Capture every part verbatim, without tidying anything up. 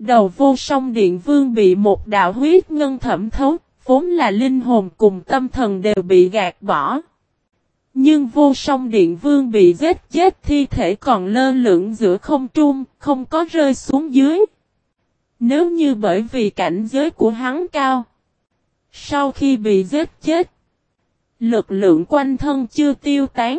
Đầu vô song điện vương bị một đạo huyết ngân thẩm thấu, vốn là linh hồn cùng tâm thần đều bị gạt bỏ. Nhưng vô song điện vương bị giết chết, thi thể còn lơ lửng giữa không trung, không có rơi xuống dưới. Nếu như bởi vì cảnh giới của hắn cao, sau khi bị giết chết, lực lượng quanh thân chưa tiêu tán,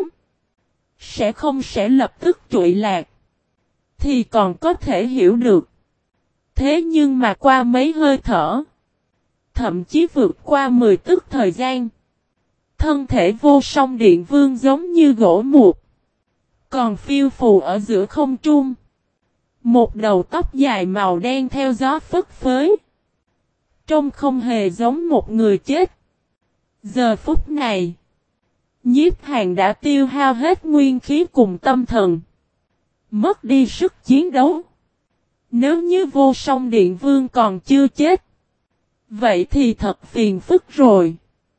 sẽ không sẽ lập tức trụy lạc, thì còn có thể hiểu được. Thế nhưng mà qua mấy hơi thở, thậm chí vượt qua mười tức thời gian, thân thể vô song điện vương giống như gỗ mục, còn phiêu phù ở giữa không trung. Một đầu tóc dài màu đen theo gió phất phới, trông không hề giống một người chết. Giờ phút này, Nhiếp Hàn đã tiêu hao hết nguyên khí cùng tâm thần, mất đi sức chiến đấu. Nếu như vô song điện vương còn chưa chết, vậy thì thật phiền phức rồi.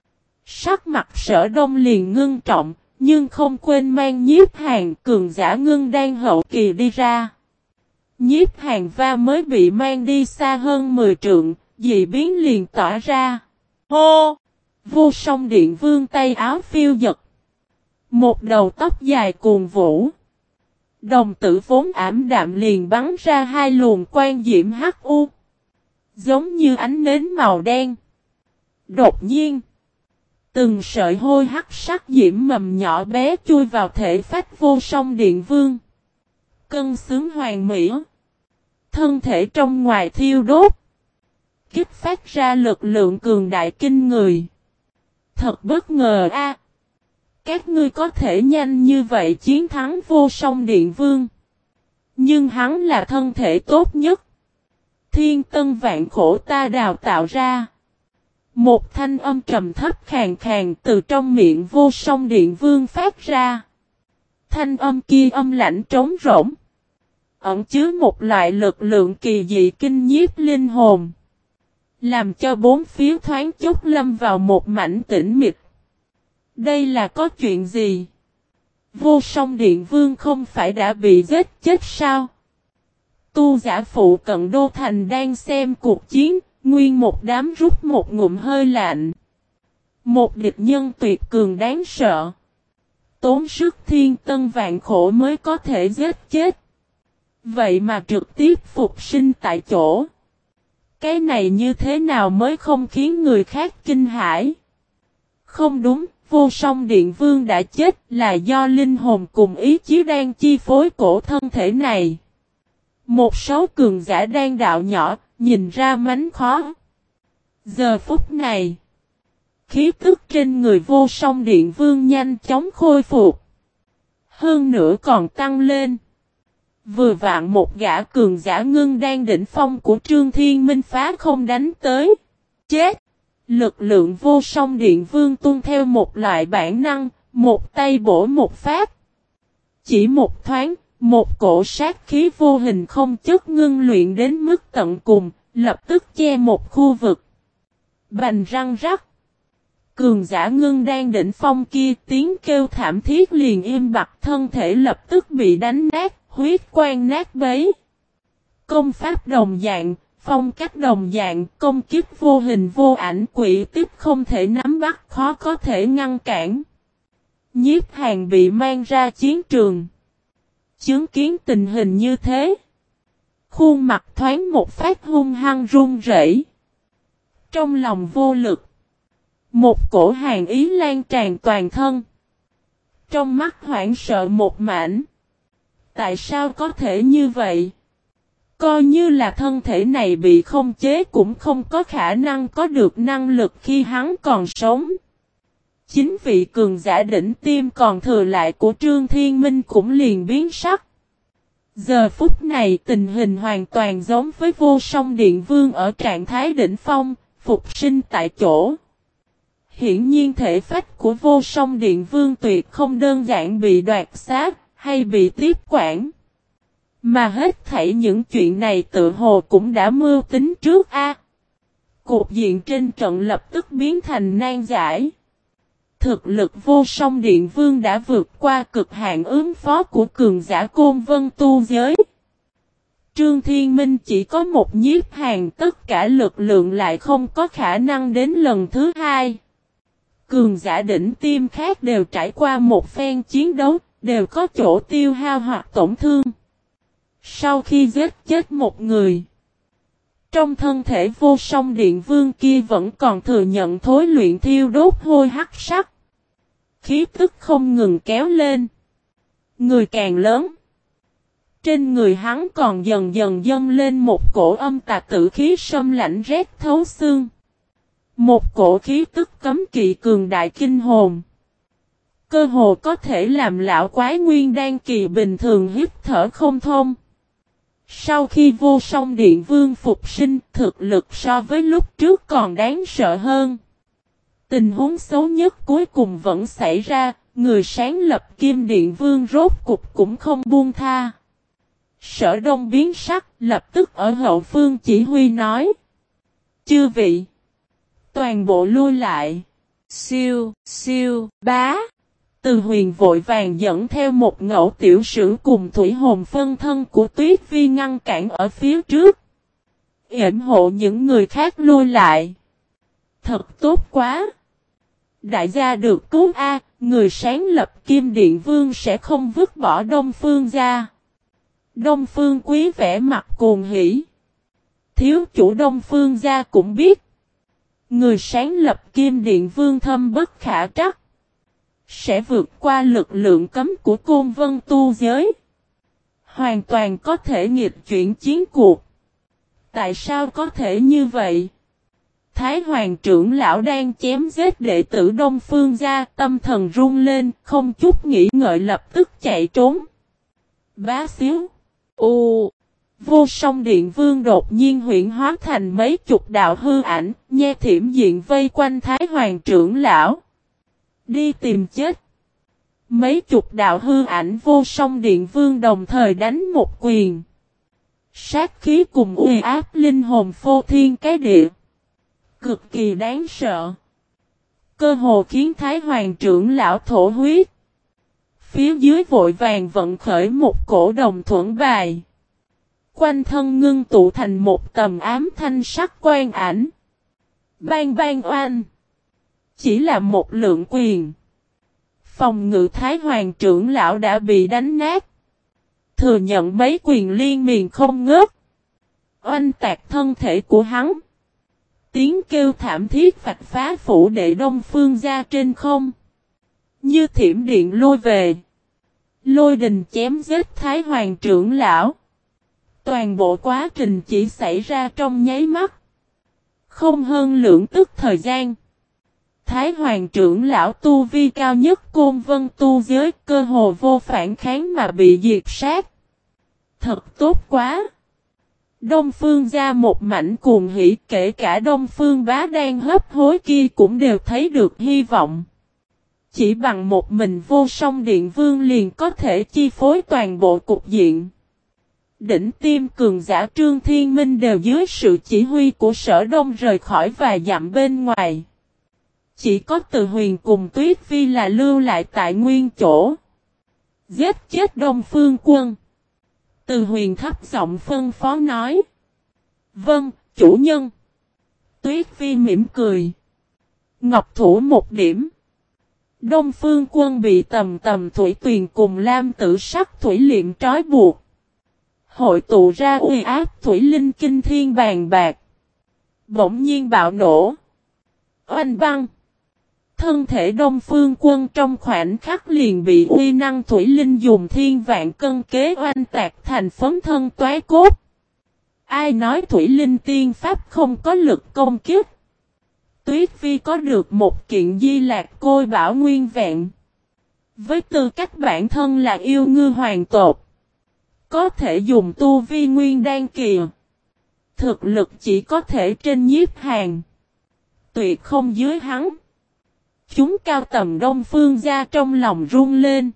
Sắc mặt Sở Đông liền ngưng trọng, nhưng không quên mang Nhiếp Hàn cường giả ngưng đan hậu kỳ đi ra. Nhiếp Hàn va mới bị mang đi xa hơn mười trượng, dị biến liền tỏa ra. Hô! Vô song điện vương tay áo phiêu giật. Một đầu tóc dài cuồn vũ. Đồng tử vốn ảm đạm liền bắn ra hai luồng quang diễm hắc u, giống như ánh nến màu đen. Đột nhiên, từng sợi hôi hắc sắc diễm mầm nhỏ bé chui vào thể phách vô song điện vương. Cân xứng hoàn mỹ, thân thể trong ngoài thiêu đốt, kích phát ra lực lượng cường đại kinh người. Thật bất ngờ a! Các ngươi có thể nhanh như vậy chiến thắng vô song điện vương. Nhưng hắn là thân thể tốt nhất, thiên tân vạn khổ ta đào tạo ra. Một thanh âm trầm thấp khàn khàn từ trong miệng vô song điện vương phát ra. Thanh âm kia âm lãnh trống rỗng, ẩn chứa một loại lực lượng kỳ dị kinh nhiếp linh hồn, làm cho bốn phía thoáng chốc lâm vào một mảnh tĩnh mịch. Đây là có chuyện gì? Vô song điện vương không phải đã bị giết chết sao? Tu giả phụ cận đô thành đang xem cuộc chiến, nguyên một đám rút một ngụm hơi lạnh. Một địch nhân tuyệt cường đáng sợ, tốn sức thiên tân vạn khổ mới có thể giết chết. Vậy mà trực tiếp phục sinh tại chỗ. Cái này như thế nào mới không khiến người khác kinh hãi? Không đúng, vô song điện vương đã chết là do linh hồn cùng ý chí đang chi phối cổ thân thể này. Một số cường giả đang đạo nhỏ, nhìn ra mánh khó. Giờ phút này, khí tức trên người vô song điện vương nhanh chóng khôi phục, hơn nữa còn tăng lên. Vừa vạn một gã cường giả ngưng đang đỉnh phong của Trương Thiên Minh phá không đánh tới. Chết! Lực lượng vô song điện vương tuôn theo một loại bản năng, một tay bổ một phát. Chỉ một thoáng, một cổ sát khí vô hình không chất ngưng luyện đến mức tận cùng, lập tức che một khu vực. Bành răng rắc. Cường giả ngưng đang đỉnh phong kia tiếng kêu thảm thiết liền im bặt, thân thể lập tức bị đánh nát, huyết quang nát bấy. Công pháp đồng dạng, phong cách đồng dạng, công kích vô hình vô ảnh quỷ tiếp không thể nắm bắt, khó có thể ngăn cản. Nhiếp Hàn bị mang ra chiến trường. Chứng kiến tình hình như thế, khuôn mặt thoáng một phát hung hăng run rẩy. Trong lòng vô lực, một cổ hàn ý lan tràn toàn thân. Trong mắt hoảng sợ một mảnh. Tại sao có thể như vậy? Coi như là thân thể này bị không chế cũng không có khả năng có được năng lực khi hắn còn sống. Chính vị cường giả đỉnh tiêm còn thừa lại của Trương Thiên Minh cũng liền biến sắc. Giờ phút này tình hình hoàn toàn giống với vô song điện vương ở trạng thái đỉnh phong, phục sinh tại chỗ. Hiển nhiên thể phách của vô song điện vương tuyệt không đơn giản bị đoạt xác hay bị tiếp quản. Mà hết thảy những chuyện này tự hồ cũng đã mưu tính trước a. Cục diện trên trận lập tức biến thành nan giải. Thực lực vô song điện vương đã vượt qua cực hạn ứng phó của cường giả Côn Vân tu giới. Trương Thiên Minh chỉ có một nhiếp hàn, tất cả lực lượng lại không có khả năng đến lần thứ hai. Cường giả đỉnh tiêm khác đều trải qua một phen chiến đấu, đều có chỗ tiêu hao hoặc tổn thương. Sau khi giết chết một người, trong thân thể vô song điện vương kia vẫn còn thừa nhận thối luyện thiêu đốt hôi hắc sắc. Khí tức không ngừng kéo lên. Người càng lớn. Trên người hắn còn dần dần dâng lên một cổ âm tà tử khí sâm lạnh rét thấu xương. Một cổ khí tức cấm kỵ cường đại kinh hồn. Cơ hồ có thể làm lão quái nguyên đan kỳ bình thường hít thở không thông. Sau khi vô song điện vương phục sinh, thực lực so với lúc trước còn đáng sợ hơn. Tình huống xấu nhất cuối cùng vẫn xảy ra, người sáng lập Kim Điện Vương rốt cục cũng không buông tha. Sở Đông biến sắc, lập tức ở hậu phương chỉ huy nói. Chư vị, toàn bộ lui lại. Siêu, siêu, bá. Từ Huyền vội vàng dẫn theo một ngẫu tiểu sử cùng thủy hồn phân thân của Tuyết Vi ngăn cản ở phía trước. Yểm hộ những người khác lui lại. Thật tốt quá. Đại gia được cứu A, người sáng lập Kim Điện Vương sẽ không vứt bỏ Đông Phương gia. Đông Phương Quý vẻ mặt cuồng hỉ. Thiếu chủ Đông Phương gia cũng biết. Người sáng lập Kim Điện Vương thâm bất khả trắc. Sẽ vượt qua lực lượng cấm của Côn Vân tu giới. Hoàn toàn có thể nghịch chuyển chiến cuộc. Tại sao có thể như vậy? Thái Hoàng trưởng lão đang chém giết đệ tử Đông Phương gia, tâm thần run lên, không chút nghĩ ngợi lập tức chạy trốn. Bá xíu. U. Vô song điện vương đột nhiên huyễn hóa thành mấy chục đạo hư ảnh, nhe thiểm diện vây quanh Thái Hoàng trưởng lão. Đi tìm chết. Mấy chục đạo hư ảnh vô song điện vương đồng thời đánh một quyền. Sát khí cùng uy áp linh hồn phô thiên cái địa. Cực kỳ đáng sợ. Cơ hồ khiến Thái Hoàng trưởng lão thổ huyết. Phía dưới vội vàng vận khởi một cổ đồng thuẫn bài. Quanh thân ngưng tụ thành một tầm ám thanh sắc quan ảnh. Bang bang oanh. Chỉ là một lượng quyền. Phòng ngự Thái Hoàng trưởng lão đã bị đánh nát. Thừa nhận mấy quyền liên miền không ngớt. Oanh tạc thân thể của hắn. Tiếng kêu thảm thiết vạch phá phủ đệ Đông Phương gia trên không. Như thiểm điện lôi về. Lôi đình chém giết Thái Hoàng trưởng lão. Toàn bộ quá trình chỉ xảy ra trong nháy mắt. Không hơn lượng tức thời gian. Thái Hoàng trưởng lão tu vi cao nhất Côn Vân tu giới cơ hồ vô phản kháng mà bị diệt sát. Thật tốt quá. Đông Phương gia một mảnh cuồng hỉ, kể cả Đông Phương bá đang hấp hối kia cũng đều thấy được hy vọng. Chỉ bằng một mình vô song điện vương liền có thể chi phối toàn bộ cục diện. Đỉnh tiêm cường giả Trương Thiên Minh đều dưới sự chỉ huy của Sở Đông rời khỏi vài dặm bên ngoài. Chỉ có Từ Huyền cùng Tuyết Vi là lưu lại tại nguyên chỗ. Giết chết Đông Phương quân. Từ Huyền thấp giọng phân phó nói. Vâng, chủ nhân. Tuyết Vi mỉm cười. Ngọc thủ một điểm. Đông Phương quân bị tầm tầm thủy tuyền cùng lam tử sắc thủy liệm trói buộc. Hội tụ ra uy áp thủy linh kinh thiên bàn bạc. Bỗng nhiên bạo nổ. Oanh băng. Thân thể Đông Phương quân trong khoảnh khắc liền bị uy năng thủy linh dùng thiên vạn cân kế oanh tạc thành phấn thân toái cốt. Ai nói thủy linh tiên pháp không có lực công kích? Tuyết Vi có được một kiện di lạc côi bảo nguyên vẹn. Với tư cách bản thân là yêu ngư hoàng tộc. Có thể dùng tu vi nguyên đan kỳ. Thực lực chỉ có thể trên nhiếp hàn. Tuyệt không dưới hắn. Chúng cao tầm Đông Phương gia trong lòng run lên.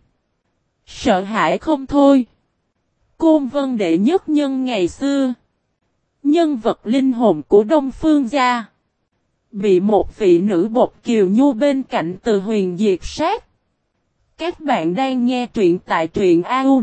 Sợ hãi không thôi. Côn Vân đệ nhất nhân ngày xưa. Nhân vật linh hồn của Đông Phương gia. Bị một vị nữ bột kiều nhu bên cạnh Từ Huyền diệt sát. Các bạn đang nghe truyện tại truyện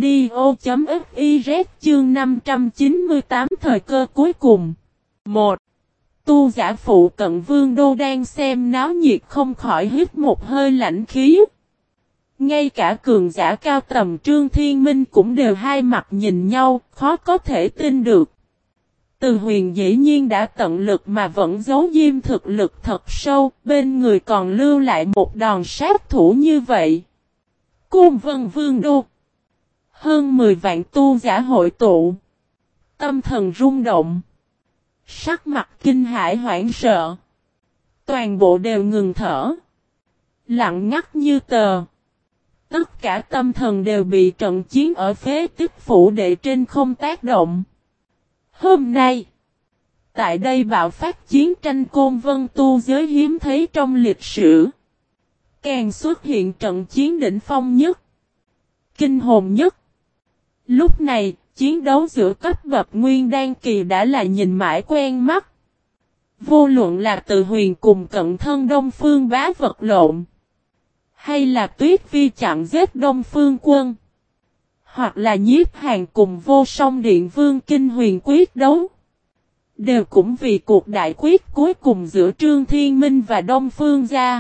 audio.fiz chương năm trăm chín mươi tám thời cơ cuối cùng. một. Tu giả phụ cận Vương Đô đang xem náo nhiệt không khỏi hít một hơi lạnh khí. Ngay cả cường giả cao tầm Trương Thiên Minh cũng đều hai mặt nhìn nhau, khó có thể tin được. Từ Huyền dĩ nhiên đã tận lực mà vẫn giấu diêm thực lực thật sâu, bên người còn lưu lại một đòn sát thủ như vậy. Côn Vân Vương Đô. Hơn mười vạn tu giả hội tụ. Tâm thần rung động. Sắc mặt kinh hãi hoảng sợ. Toàn bộ đều ngừng thở. Lặng ngắt như tờ. Tất cả tâm thần đều bị trận chiến ở phế tích phủ đệ trên không tác động. Hôm nay, tại đây bạo phát chiến tranh Côn Vân tu giới hiếm thấy trong lịch sử. Càng xuất hiện trận chiến đỉnh phong nhất, kinh hồn nhất. Lúc này, chiến đấu giữa cấp bậc nguyên đan kỳ đã là nhìn mãi quen mắt. Vô luận là Từ Huyền cùng cận thân Đông Phương Bá vật lộn, hay là Tuyết Vi chặn giết Đông Phương Quân, hoặc là Nhiếp Hàn cùng Vô Song Điện Vương Kinh Huyền quyết đấu, đều cũng vì cuộc đại quyết cuối cùng giữa Trương Thiên Minh và Đông Phương gia.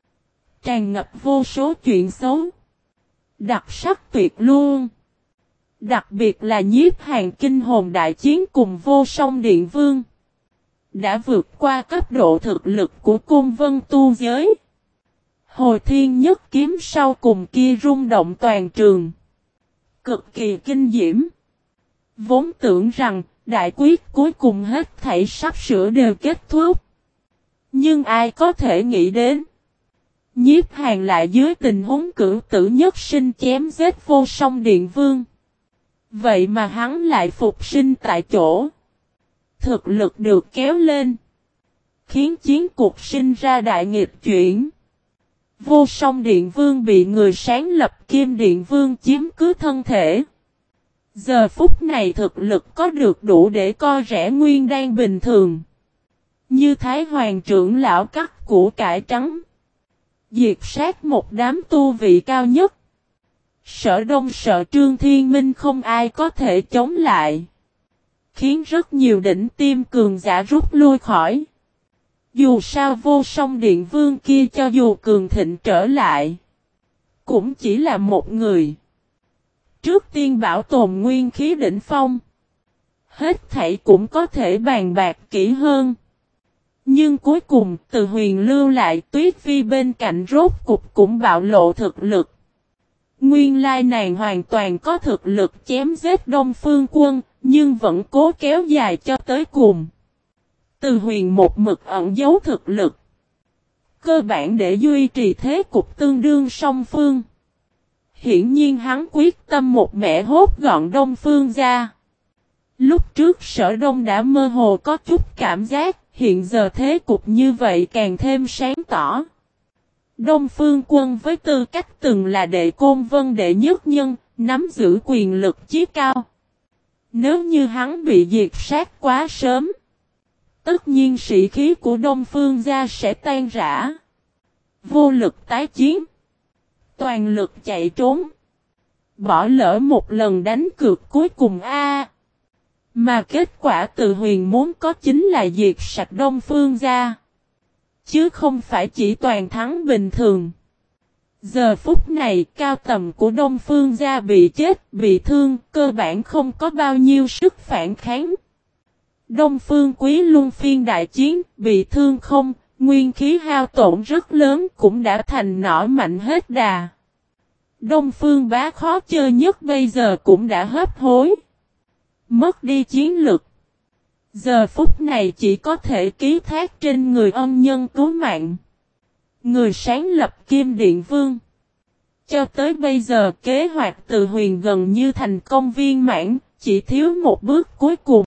Tràn ngập vô số chuyện xấu. Đặc sắc tuyệt luôn. Đặc biệt là Nhiếp Hàn kinh hồn đại chiến cùng Vô Song Điện Vương. Đã vượt qua cấp độ thực lực của Côn Vân tu giới. Hồi thiên nhất kiếm sau cùng kia rung động toàn trường. Cực kỳ kinh diễm. Vốn tưởng rằng đại quyết cuối cùng hết thảy sắp sửa đều kết thúc. Nhưng ai có thể nghĩ đến. Nhiếp Hàn lại dưới tình huống cửu tử nhất sinh chém giết Vô Song Điện Vương. Vậy mà hắn lại phục sinh tại chỗ. Thực lực được kéo lên. Khiến chiến cuộc sinh ra đại nghịch chuyển. Vô Song Điện Vương bị người sáng lập Kim Điện Vương chiếm cứ thân thể. Giờ phút này thực lực có được đủ để co rẻ nguyên đan bình thường. Như Thái Hoàng trưởng lão cắt củ cải trắng. Diệt sát một đám tu vị cao nhất. Sở Đông Sở Trương Thiên Minh không ai có thể chống lại. Khiến rất nhiều đỉnh tiêm cường giả rút lui khỏi. Dù sao Vô Song Điện Vương kia cho dù cường thịnh trở lại. Cũng chỉ là một người. Trước tiên bảo tồn nguyên khí đỉnh phong. Hết thảy cũng có thể bàn bạc kỹ hơn. Nhưng cuối cùng Từ Huyền lưu lại Tuyết Vi bên cạnh rốt cục cũng bạo lộ thực lực. Nguyên lai nàng hoàn toàn có thực lực chém giết Đông Phương Quân, nhưng vẫn cố kéo dài cho tới cùng. Từ Huyền một mực ẩn giấu thực lực. Cơ bản để duy trì thế cục tương đương song phương. Hiển nhiên hắn quyết tâm một mẻ hốt gọn Đông Phương gia. Lúc trước Sở Đông đã mơ hồ có chút cảm giác, hiện giờ thế cục như vậy càng thêm sáng tỏ. Đông Phương Quân với tư cách từng là đệ Côn Vân đệ nhất nhân, nắm giữ quyền lực chí cao. Nếu như hắn bị diệt sát quá sớm, tất nhiên sĩ khí của Đông Phương gia sẽ tan rã. Vô lực tái chiến. Toàn lực chạy trốn. Bỏ lỡ một lần đánh cược cuối cùng a. Mà kết quả Từ Huyền muốn có chính là diệt sạch Đông Phương gia. Chứ không phải chỉ toàn thắng bình thường. Giờ phút này cao tầm của Đông Phương gia bị chết, bị thương, cơ bản không có bao nhiêu sức phản kháng. Đông Phương Quý Luân phiên đại chiến, bị thương không, nguyên khí hao tổn rất lớn cũng đã thành nỏ mạnh hết đà. Đông Phương Bá khó chơi nhất bây giờ cũng đã hấp hối. Mất đi chiến lực. Giờ phút này chỉ có thể ký thác trên người ân nhân cứu mạng. Người sáng lập Kim Điện Vương. Cho tới bây giờ kế hoạch Từ Huyền gần như thành công viên mãn, chỉ thiếu một bước cuối cùng.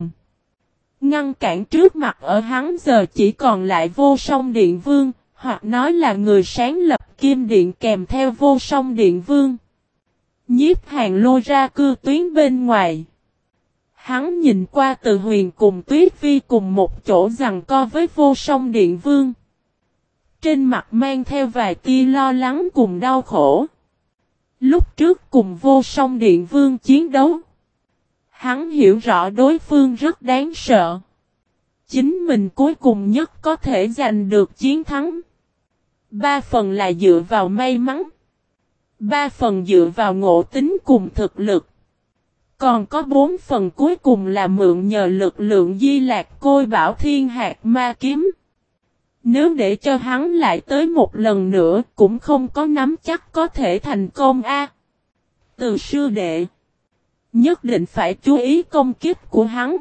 Ngăn cản trước mặt ở hắn giờ chỉ còn lại Vô Song Điện Vương, hoặc nói là người sáng lập Kim Điện kèm theo Vô Song Điện Vương. Nhiếp Hàn lôi ra cư tuyến bên ngoài. Hắn nhìn qua Từ Huyền cùng Tuyết Vi cùng một chỗ giằng co với Vô Song Điện Vương. Trên mặt mang theo vài tia lo lắng cùng đau khổ. Lúc trước cùng Vô Song Điện Vương chiến đấu, hắn hiểu rõ đối phương rất đáng sợ. Chính mình cuối cùng nhất có thể giành được chiến thắng. Ba phần là dựa vào may mắn. Ba phần dựa vào ngộ tính cùng thực lực. Còn có bốn phần cuối cùng là mượn nhờ lực lượng Di Lạc Côi Bảo Thiên Hạt Ma Kiếm. Nếu để cho hắn lại tới một lần nữa cũng không có nắm chắc có thể thành công a. Từ sư đệ, nhất định phải chú ý công kích của hắn.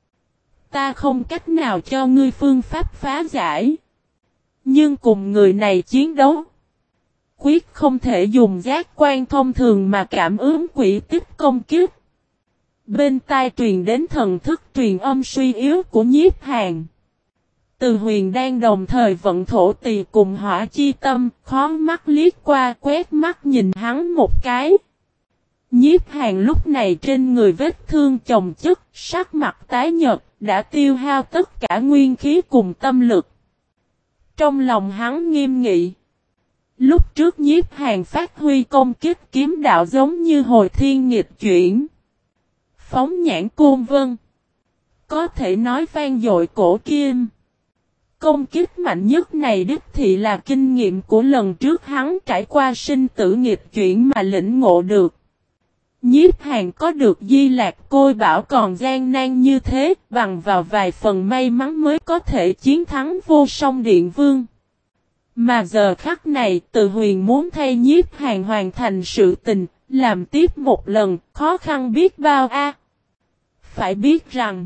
Ta không cách nào cho ngươi phương pháp phá giải. Nhưng cùng người này chiến đấu, quyết không thể dùng giác quan thông thường mà cảm ứng quỷ tích công kích. Bên tai truyền đến thần thức truyền âm suy yếu của Nhiếp Hàn. Từ Huyền đang đồng thời vận thổ tỳ cùng hỏa chi tâm, khó mắt liếc qua quét mắt nhìn hắn một cái. Nhiếp Hàn lúc này trên người vết thương chồng chất, sắc mặt tái nhợt, đã tiêu hao tất cả nguyên khí cùng tâm lực. Trong lòng hắn nghiêm nghị. Lúc trước Nhiếp Hàn phát huy công kích kiếm đạo giống như hồi thiên nghịch chuyển. Phóng nhãn côn vân. Có thể nói vang dội cổ kim. Công kích mạnh nhất này đích thị là kinh nghiệm của lần trước hắn trải qua sinh tử nghịch chuyển mà lĩnh ngộ được. Nhiếp Hàn có được Di Lạc Côi Bảo còn gian nan như thế, bằng vào vài phần may mắn mới có thể chiến thắng Vô Song Điện Vương. Mà giờ khắc này, Từ Huyền muốn thay Nhiếp Hàn hoàn thành sự tình, làm tiếp một lần, khó khăn biết bao a. Phải biết rằng,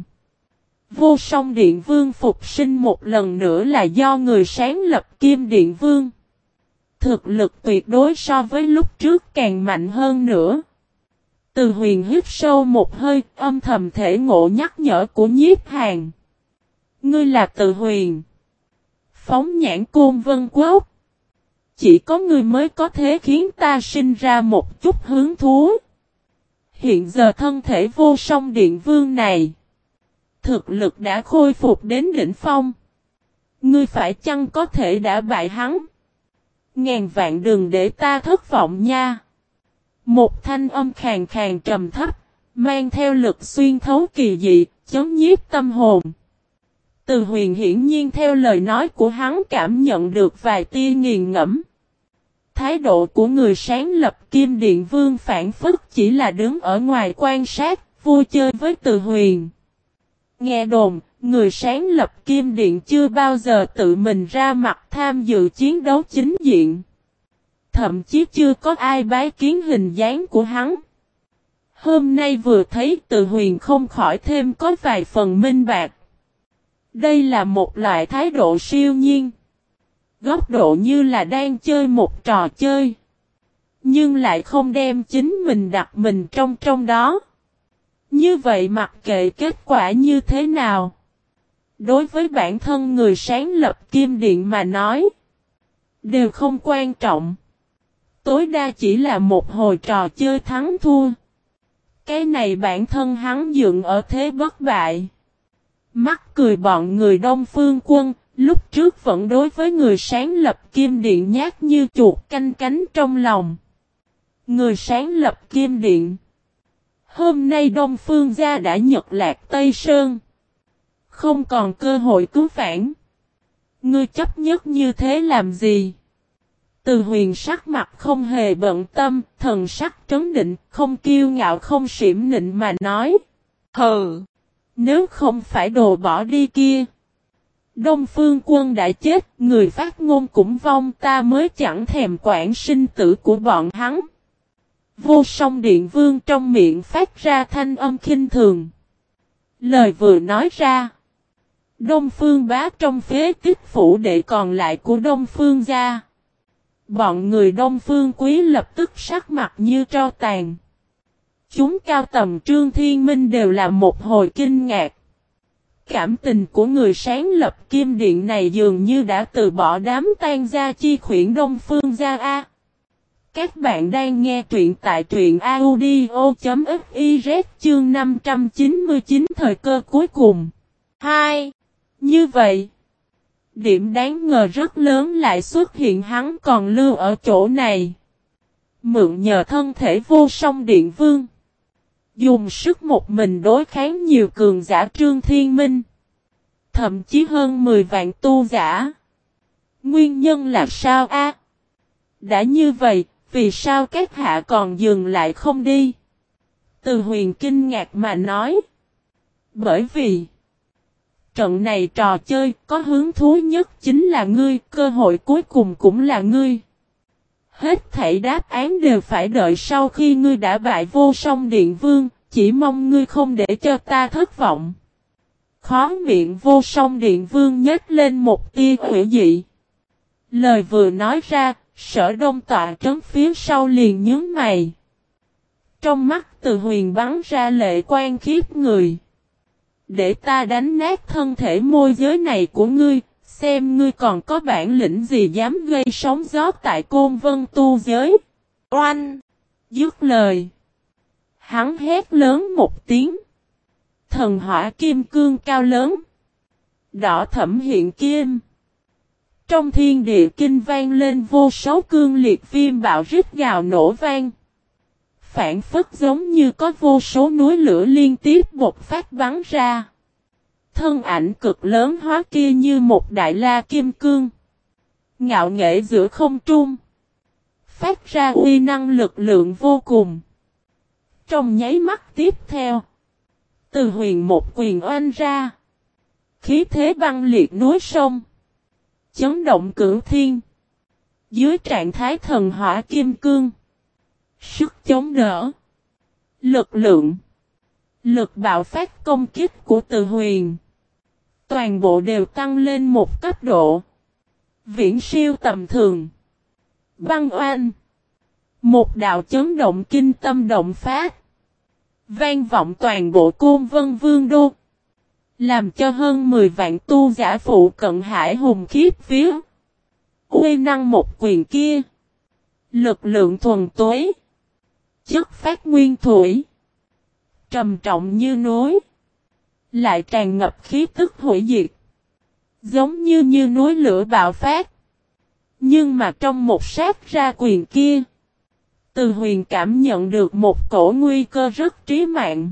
Vô Song Điện Vương phục sinh một lần nữa là do người sáng lập Kim Điện Vương. Thực lực tuyệt đối so với lúc trước càng mạnh hơn nữa. Từ Huyền hít sâu một hơi, âm thầm thể ngộ nhắc nhở của Nhiếp Hàn. Ngươi là Từ Huyền. Phóng nhãn Côn Vân Quốc. Chỉ có ngươi mới có thể khiến ta sinh ra một chút hứng thú. Hiện giờ thân thể Vô Song Điện Vương này, thực lực đã khôi phục đến đỉnh phong. Ngươi phải chăng có thể đã bại hắn? Ngàn vạn đừng để ta thất vọng nha. Một thanh âm khàn khàn trầm thấp, mang theo lực xuyên thấu kỳ dị, chấn nhiếp tâm hồn. Từ Huyền hiển nhiên theo lời nói của hắn cảm nhận được vài tia nghiền ngẫm. Thái độ của người sáng lập Kim Điện Vương phản phất chỉ là đứng ở ngoài quan sát, vui chơi với Từ Huyền. Nghe đồn, người sáng lập Kim Điện chưa bao giờ tự mình ra mặt tham dự chiến đấu chính diện. Thậm chí chưa có ai bái kiến hình dáng của hắn. Hôm nay vừa thấy Từ Huyền không khỏi thêm có vài phần minh bạc. Đây là một loại thái độ siêu nhiên. Góc độ như là đang chơi một trò chơi. Nhưng lại không đem chính mình đặt mình trong trong đó. Như vậy mặc kệ kết quả như thế nào. Đối với bản thân người sáng lập Kim Điện mà nói, đều không quan trọng. Tối đa chỉ là một hồi trò chơi thắng thua. Cái này bản thân hắn dựng ở thế bất bại. Mắt cười bọn người Đông Phương Quân, lúc trước vẫn đối với người sáng lập Kim Điện nhát như chuột canh cánh trong lòng. Người sáng lập Kim Điện. Hôm nay Đông Phương gia đã nhật lạc Tây Sơn. Không còn cơ hội cứu phản. Ngươi chấp nhất như thế làm gì? Từ Huyền sắc mặt không hề bận tâm, thần sắc trấn định, không kiêu ngạo không xỉm nịnh mà nói. Hừ, nếu không phải đồ bỏ đi kia. Đông Phương Quân đã chết, người phát ngôn cũng vong, ta mới chẳng thèm quản sinh tử của bọn hắn. Vô Song Điện Vương trong miệng phát ra thanh âm khinh thường. Lời vừa nói ra, Đông Phương Bá trong phế tích phủ đệ còn lại của Đông Phương gia. Bọn người Đông Phương Quý lập tức sắc mặt như tro tàn. Chúng cao tầm Trương Thiên Minh đều là một hồi kinh ngạc. Cảm tình của người sáng lập Kim Điện này dường như đã từ bỏ đám tan gia chi khuyển Đông Phương gia A. Các bạn đang nghe truyện tại truyện audio.fiz chương năm trăm chín mươi chín thời cơ cuối cùng. hai. Như vậy, điểm đáng ngờ rất lớn lại xuất hiện hắn còn lưu ở chỗ này. Mượn nhờ thân thể vô song điện vương. Dùng sức một mình đối kháng nhiều cường giả Trương Thiên Minh. Thậm chí hơn mười vạn tu giả. Nguyên nhân là sao a? Đã như vậy, vì sao các hạ còn dừng lại không đi? Từ Huyền kinh ngạc mà nói. Bởi vì trận này trò chơi có hứng thú nhất chính là ngươi, cơ hội cuối cùng cũng là ngươi. Hết thảy đáp án đều phải đợi sau khi ngươi đã bại vô song điện vương, chỉ mong ngươi không để cho ta thất vọng. Khó miệng vô song điện vương nhếch lên một tia hủy dị. Lời vừa nói ra, Sở Đông tọa trấn phía sau liền nhướng mày. Trong mắt Từ Huyền bắn ra lệ quan khiếp người. Để ta đánh nát thân thể môi giới này của ngươi, xem ngươi còn có bản lĩnh gì dám gây sóng gió tại Côn Vân tu giới. Oanh! Dứt lời. Hắn hét lớn một tiếng. Thần hỏa kim cương cao lớn. Đỏ thẫm hiện kim. Trong thiên địa kinh vang lên vô số cương liệt viêm bạo rít gào nổ vang. Phản phất giống như có vô số núi lửa liên tiếp bộc phát bắn ra. Thân ảnh cực lớn hóa kia như một đại la kim cương. Ngạo nghễ giữa không trung. Phát ra uy năng lực lượng vô cùng. Trong nháy mắt tiếp theo. Từ Huyền một quyền oanh ra. Khí thế băng liệt núi sông. Chấn động cửu thiên. Dưới trạng thái thần hỏa kim cương. Sức chống đỡ. Lực lượng. Lực bạo phát công kích của Từ Huyền. Toàn bộ đều tăng lên một cấp độ. Viễn siêu tầm thường. Băng oanh. Một đạo chấn động kinh tâm động phát. Vang vọng toàn bộ Côn Vân Vương Đô. Làm cho hơn mười vạn tu giả phụ cận hải hùng khiếp vía. Uy năng một quyền kia. Lực lượng thuần túy. Chất phát nguyên thủy. Trầm trọng như núi. Lại tràn ngập khí tức hủy diệt. Giống như như núi lửa bạo phát. Nhưng mà trong một sát ra quyền kia. Từ Huyền cảm nhận được một cổ nguy cơ rất trí mạng.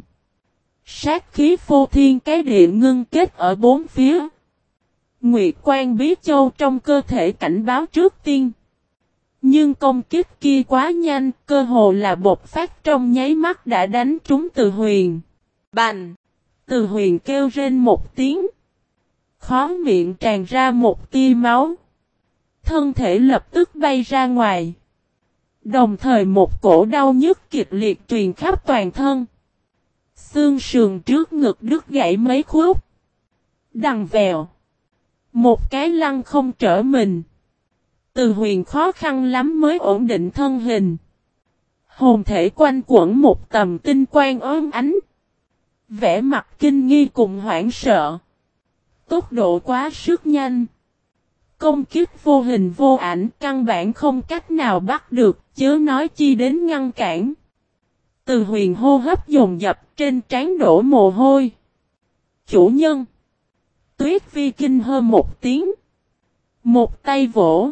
Sát khí phô thiên cái địa ngưng kết ở bốn phía. Nguyệt Quan Bí Châu trong cơ thể cảnh báo trước tiên. Nhưng công kích kia quá nhanh, cơ hồ là bộc phát trong nháy mắt đã đánh trúng Từ Huyền. Bành! Từ Huyền kêu rên một tiếng. Khóe miệng tràn ra một tia máu. Thân thể lập tức bay ra ngoài. Đồng thời một cổ đau nhức kịch liệt truyền khắp toàn thân. Xương sườn trước ngực đứt gãy mấy khúc. Đằng vèo. Một cái lăn không trở mình. Từ Huyền khó khăn lắm mới ổn định thân hình. Hồn thể quanh quẩn một tầm tinh quang ốm ánh. Vẻ mặt kinh nghi cùng hoảng sợ. Tốc độ quá sức nhanh. Công kích vô hình vô ảnh căn bản không cách nào bắt được, chớ nói chi đến ngăn cản. Từ Huyền hô hấp dồn dập trên trán đổ mồ hôi. Chủ nhân. Tuyết Vi kinh hơ một tiếng. Một tay vỗ.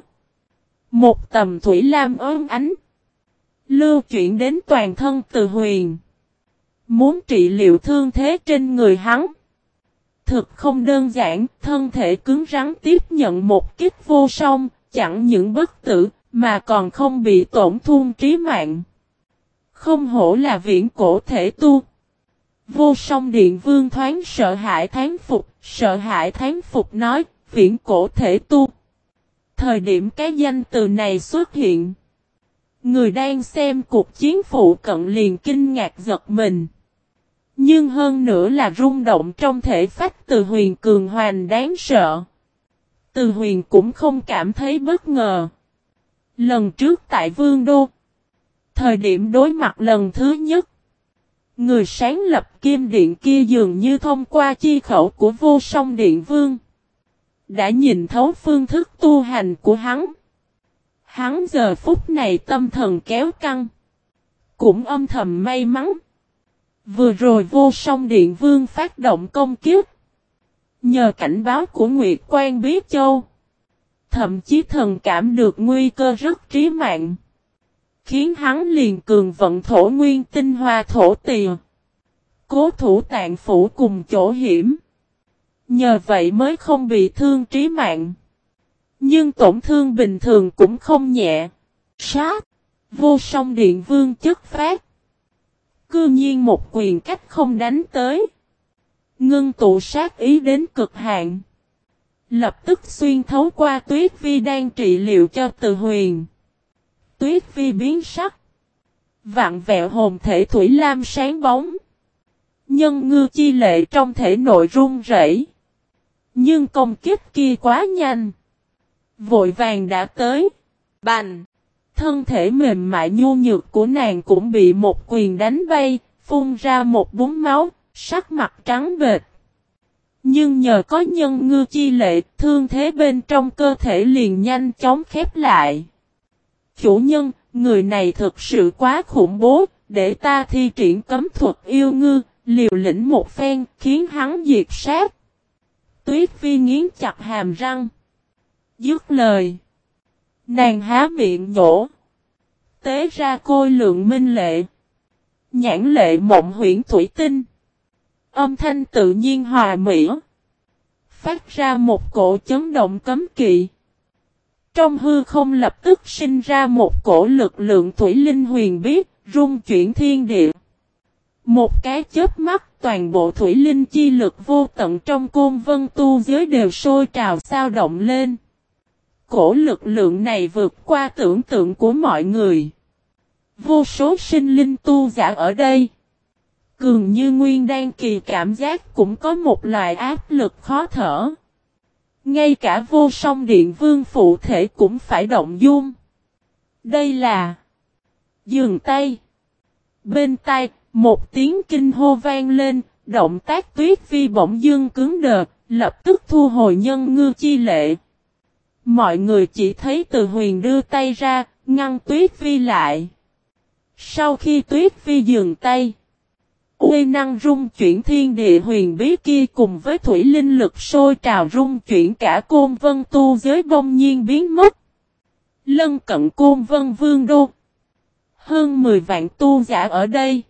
Một tầm thủy lam ốm ánh. Lưu chuyển đến toàn thân Từ Huyền. Muốn trị liệu thương thế trên người hắn. Thực không đơn giản, thân thể cứng rắn tiếp nhận một kích vô song, chẳng những bất tử, mà còn không bị tổn thương trí mạng. Không hổ là viễn cổ thể tu. Vô song điện vương thoáng sợ hãi thán phục, sợ hãi thán phục nói, viễn cổ thể tu. Thời điểm cái danh từ này xuất hiện. Người đang xem cuộc chiến phụ cận liền kinh ngạc giật mình. Nhưng hơn nữa là rung động trong thể phách Từ Huyền cường hoành đáng sợ. Từ Huyền cũng không cảm thấy bất ngờ. Lần trước tại Vương Đô. Thời điểm đối mặt lần thứ nhất. Người sáng lập Kim Điện kia dường như thông qua chi khẩu của Vô Song Điện Vương. Đã nhìn thấu phương thức tu hành của hắn. Hắn giờ phút này tâm thần kéo căng. Cũng âm thầm may mắn. Vừa rồi Vô Song Điện Vương phát động công kiếp. Nhờ cảnh báo của Nguyệt Quan Bí Châu. Thậm chí thần cảm được nguy cơ rất trí mạng. khiến hắn liền cường vận thổ nguyên tinh hoa thổ tìa. Cố thủ tạng phủ cùng chỗ hiểm. Nhờ vậy mới không bị thương trí mạng. Nhưng tổn thương bình thường cũng không nhẹ. Sát. Vô song điện vương chất phát. Cư nhiên một quyền cách không đánh tới. Ngưng tụ sát ý đến cực hạn. Lập tức xuyên thấu qua Tuyết Vi đang trị liệu cho Từ Huyền. Tuyết Vi biến sắc. Vặn vẹo hồn thể thủy lam sáng bóng. Nhân ngư chi lệ trong thể nội run rẩy. Nhưng công kích kia quá nhanh. Vội vàng đã tới. Bành. Thân thể mềm mại nhu nhược của nàng cũng bị một quyền đánh bay, phun ra một búng máu, sắc mặt trắng bệch. Nhưng nhờ có nhân ngư chi lệ, thương thế bên trong cơ thể liền nhanh chóng khép lại. Chủ nhân, người này thực sự quá khủng bố, để ta thi triển cấm thuật yêu ngư, liều lĩnh một phen, khiến hắn diệt sát. Tuyết Vi nghiến chặt hàm răng. Dứt lời. Nàng há miệng nhổ. Tế ra côi lượng minh lệ. Nhãn lệ mộng huyễn thủy tinh. Âm thanh tự nhiên hòa mỹ. Phát ra một cổ chấn động cấm kỵ. Trong hư không lập tức sinh ra một cổ lực lượng thủy linh huyền bí, rung chuyển thiên địa. Một cái chớp mắt toàn bộ thủy linh chi lực vô tận trong côn vân tu giới đều sôi trào sao động lên. Cổ lực lượng này vượt qua tưởng tượng của mọi người. Vô số sinh linh tu giả ở đây. Cường như nguyên đan kỳ cảm giác cũng có một loại áp lực khó thở. Ngay cả vô song điện vương phụ thể cũng phải động dung. Đây là dừng tay. Bên tai, một tiếng kinh hô vang lên, động tác Tuyết Vi bỗng dưng cứng đờ, lập tức thu hồi nhân ngư chi lệ. Mọi người chỉ thấy Từ Huyền đưa tay ra, ngăn Tuyết Vi lại. Sau khi Tuyết Vi dừng tay, uy năng rung chuyển thiên địa huyền bí kia cùng với thủy linh lực sôi trào rung chuyển cả côn vân tu giới bỗng nhiên biến mất. Lân cận côn vân vương đô. Hơn mười vạn tu giả ở đây.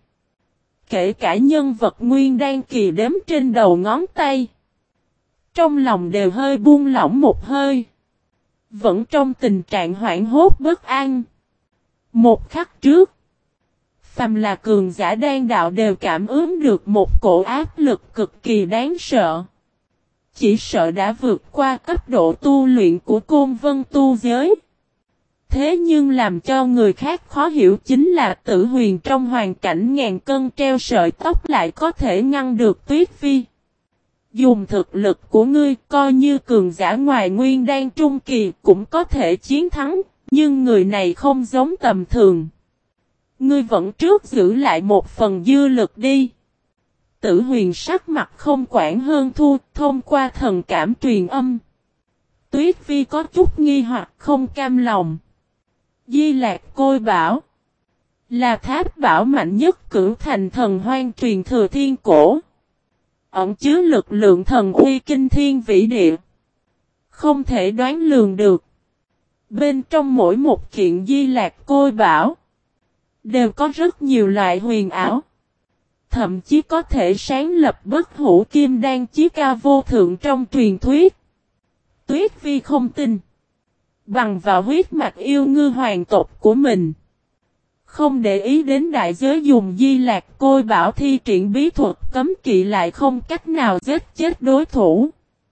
Kể cả nhân vật nguyên đan kỳ đếm trên đầu ngón tay. Trong lòng đều hơi buông lỏng một hơi. Vẫn trong tình trạng hoảng hốt bất an. Một khắc trước. Phàm là cường giả đan đạo đều cảm ứng được một cổ áp lực cực kỳ đáng sợ. Chỉ sợ đã vượt qua cấp độ tu luyện của côn vân tu giới. Thế nhưng làm cho người khác khó hiểu chính là Tử Huyền trong hoàn cảnh ngàn cân treo sợi tóc lại có thể ngăn được Tuyết Vi. Dùng thực lực của ngươi coi như cường giả ngoài nguyên đan trung kỳ cũng có thể chiến thắng, nhưng người này không giống tầm thường. Ngươi vẫn trước giữ lại một phần dư lực đi. Tử Huyền sắc mặt không quản hơn thua, thông qua thần cảm truyền âm. Tuyết Vi có chút nghi hoặc không cam lòng. Di Lạc Côi Bảo là tháp bảo mạnh nhất cửu thành thần hoang truyền thừa thiên cổ. Ẩn chứa lực lượng thần uy kinh thiên vĩ địa. Không thể đoán lường được. Bên trong mỗi một kiện Di Lạc Côi Bảo đều có rất nhiều loại huyền ảo. Thậm chí có thể sáng lập bất hủ kim đan chí cao vô thượng trong truyền thuyết. Tuyết Vi không tin. Bằng vào huyết mạch yêu ngư hoàng tộc của mình. Không để ý đến đại giới dùng Di Lạc Côi Bảo thi triển bí thuật cấm kỵ lại không cách nào giết chết đối thủ.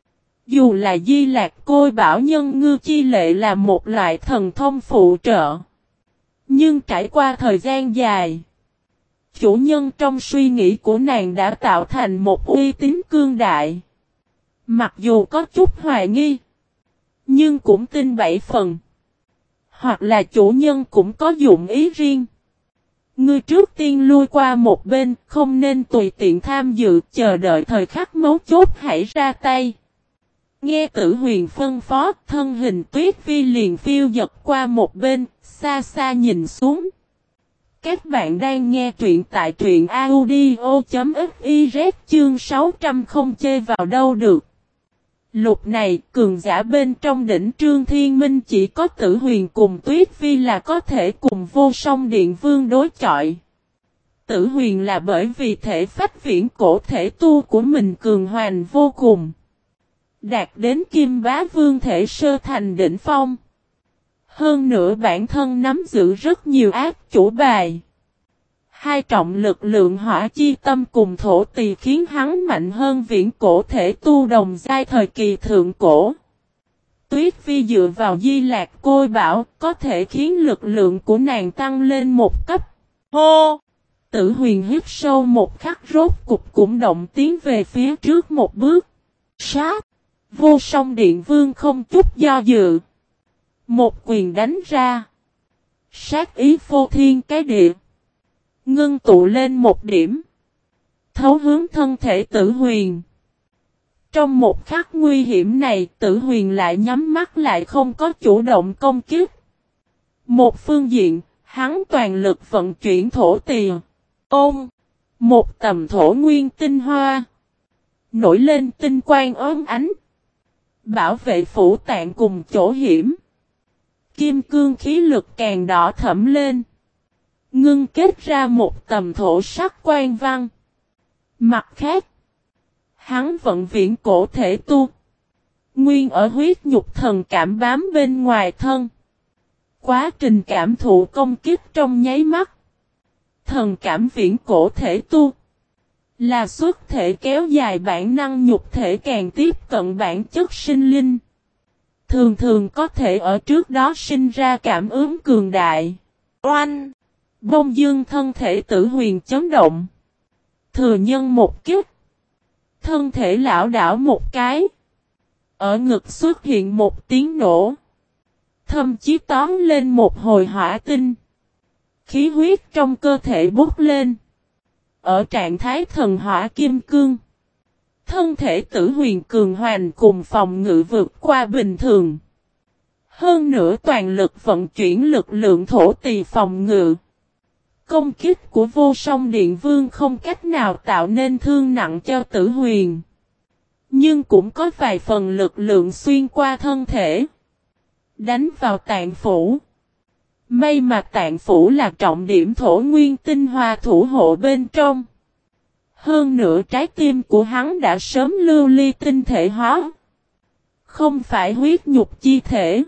Dù là Di Lạc Côi Bảo nhân ngư chi lệ là một loại thần thông phụ trợ. Nhưng trải qua thời gian dài. Chủ nhân trong suy nghĩ của nàng đã tạo thành một uy tín cương đại. Mặc dù có chút hoài nghi. Nhưng cũng tin bảy phần. Hoặc là chủ nhân cũng có dụng ý riêng. Ngươi trước tiên lui qua một bên, không nên tùy tiện tham dự, chờ đợi thời khắc mấu chốt hãy ra tay. Nghe Tử Huyền phân phó, thân hình Tuyết Vi liền phiêu dật qua một bên, xa xa nhìn xuống. Các bạn đang nghe truyện tại truyện audio chấm fiz chương sáu trăm không chê vào đâu được. Lục này, cường giả bên trong đỉnh Trương Thiên Minh chỉ có Tử Huyền cùng Tuyết Vi là có thể cùng Vô Song Điện Vương đối chọi. Tử Huyền là bởi vì thể phách viễn cổ thể tu của mình cường hoành vô cùng. Đạt đến Kim Bá Vương thể sơ thành đỉnh phong. Hơn nữa bản thân nắm giữ rất nhiều ác chủ bài. Hai trọng lực lượng hỏa chi tâm cùng thổ tỳ khiến hắn mạnh hơn viễn cổ thể tu đồng giai thời kỳ thượng cổ. Tuyết Vi dựa vào Di Lạc Côi Bảo có thể khiến lực lượng của nàng tăng lên một cấp. Hô! Tử Huyền hít sâu một khắc rốt cục cũng động tiến về phía trước một bước. Sát! Vô Song Điện Vương không chút do dự. Một quyền đánh ra. Sát ý phô thiên cái địa. Ngưng tụ lên một điểm. Thấu hướng thân thể Tử Huyền. Trong một khắc nguy hiểm này, Tử Huyền lại nhắm mắt lại không có chủ động công kích. Một phương diện, hắn toàn lực vận chuyển thổ tỳ. Ôm. Một tầm thổ nguyên tinh hoa. Nổi lên tinh quang ốm ánh. Bảo vệ phủ tạng cùng chỗ hiểm. Kim cương khí lực càng đỏ thẫm lên. Ngưng kết ra một tầm thổ sắc quan văn. Mặt khác. Hắn vận viễn cổ thể tu. Nguyên ở huyết nhục thần cảm bám bên ngoài thân. Quá trình cảm thụ công kích trong nháy mắt. Thần cảm viễn cổ thể tu. Là xuất thể kéo dài bản năng nhục thể càng tiếp cận bản chất sinh linh. Thường thường có thể ở trước đó sinh ra cảm ứng cường đại. Oanh! Bông dương thân thể Tử Huyền chấn động. Thừa nhân một kích. Thân thể lão đảo một cái. Ở ngực xuất hiện một tiếng nổ. Thậm chí tóm lên một hồi hỏa tinh. Khí huyết trong cơ thể bốc lên. Ở trạng thái thần hỏa kim cương. Thân thể Tử Huyền cường hoành cùng phòng ngự vượt qua bình thường. Hơn nữa toàn lực vận chuyển lực lượng thổ tỳ phòng ngự. Công kích của Vô Song Điện Vương không cách nào tạo nên thương nặng cho Tử Huyền. Nhưng cũng có vài phần lực lượng xuyên qua thân thể. Đánh vào tạng phủ. May mà tạng phủ là trọng điểm thổ nguyên tinh hoa thủ hộ bên trong. Hơn nữa trái tim của hắn đã sớm lưu ly tinh thể hóa. Không phải huyết nhục chi thể.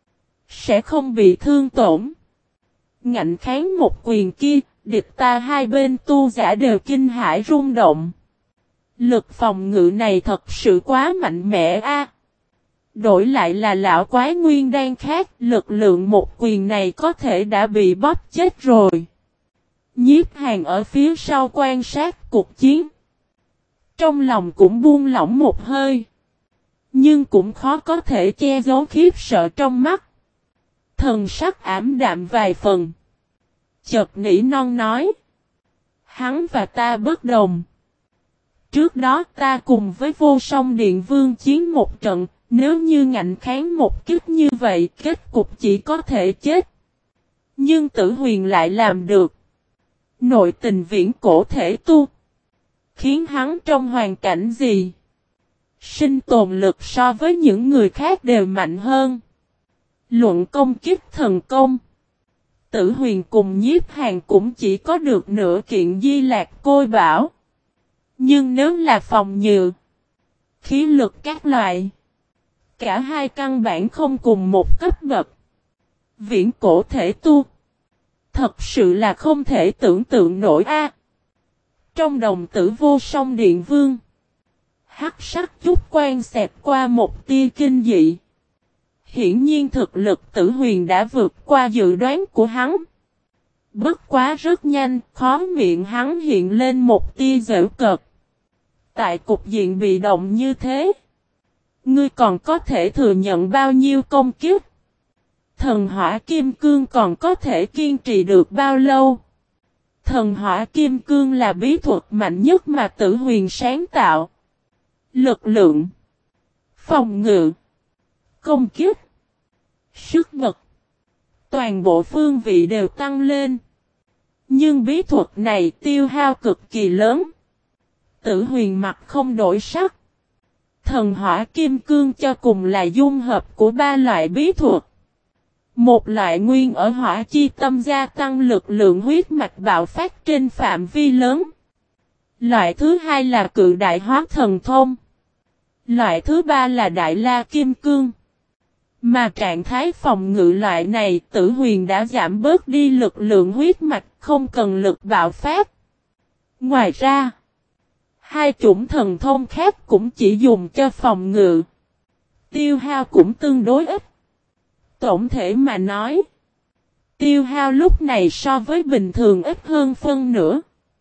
Sẽ không bị thương tổn. Ngạnh kháng một quyền kia, địch ta hai bên tu giả đều kinh hãi rung động. Lực phòng ngự này thật sự quá mạnh mẽ a. Đổi lại là lão quái nguyên đan khác, lực lượng một quyền này có thể đã bị bóp chết rồi. Nhiếp Hàn ở phía sau quan sát cuộc chiến. Trong lòng cũng buông lỏng một hơi. Nhưng cũng khó có thể che giấu khiếp sợ trong mắt. Thần sắc ảm đạm vài phần. Chợt nỉ non nói. Hắn và ta bất đồng. Trước đó ta cùng với Vô Song Điện Vương chiến một trận. Nếu như ngạnh kháng một kích như vậy, kết cục chỉ có thể chết. Nhưng Tử Huyền lại làm được. Nội tình viễn cổ thể tu. Khiến hắn trong hoàn cảnh gì? Sinh tồn lực so với những người khác đều mạnh hơn. Luận công kích thần công. Tử Huyền cùng Nhiếp Hàn cũng chỉ có được nửa kiện Di Lạc Côi Bảo. Nhưng nếu là phòng ngự, khí lực các loại, cả hai căn bản không cùng một cấp bậc. Viễn cổ thể tu. Thật sự là không thể tưởng tượng nổi a. Trong đồng tử Vô Song Điện Vương. Hắc sắc chút quan xẹt qua một tia kinh dị. Hiển nhiên thực lực Tử Huyền đã vượt qua dự đoán của hắn. Bất quá rất nhanh, khó miệng hắn hiện lên một tia giễu cợt. Tại cục diện bị động như thế, ngươi còn có thể thừa nhận bao nhiêu công kiếp? Thần hỏa kim cương còn có thể kiên trì được bao lâu? Thần hỏa kim cương là bí thuật mạnh nhất mà Tử Huyền sáng tạo. Lực lượng, phòng ngự, công kiếp, sức bật, toàn bộ phương vị đều tăng lên. Nhưng bí thuật này tiêu hao cực kỳ lớn. Tử Huyền mặt không đổi sắc. thần hỏa kim cương cho cùng là dung hợp của ba loại bí thuật. Một loại nguyên ở hỏa chi tâm gia tăng lực lượng huyết mạch bạo phát trên phạm vi lớn. Loại thứ hai là cự đại hóa thần thông. Loại thứ ba là đại la kim cương. Mà trạng thái phòng ngự loại này Tử Huyền đã giảm bớt đi lực lượng huyết mạch, không cần lực bạo phát. Ngoài ra, hai chủng thần thông khác cũng chỉ dùng cho phòng ngự. Tiêu hao cũng tương đối ít. Tổng thể mà nói, tiêu hao lúc này so với bình thường ít hơn phân nửa.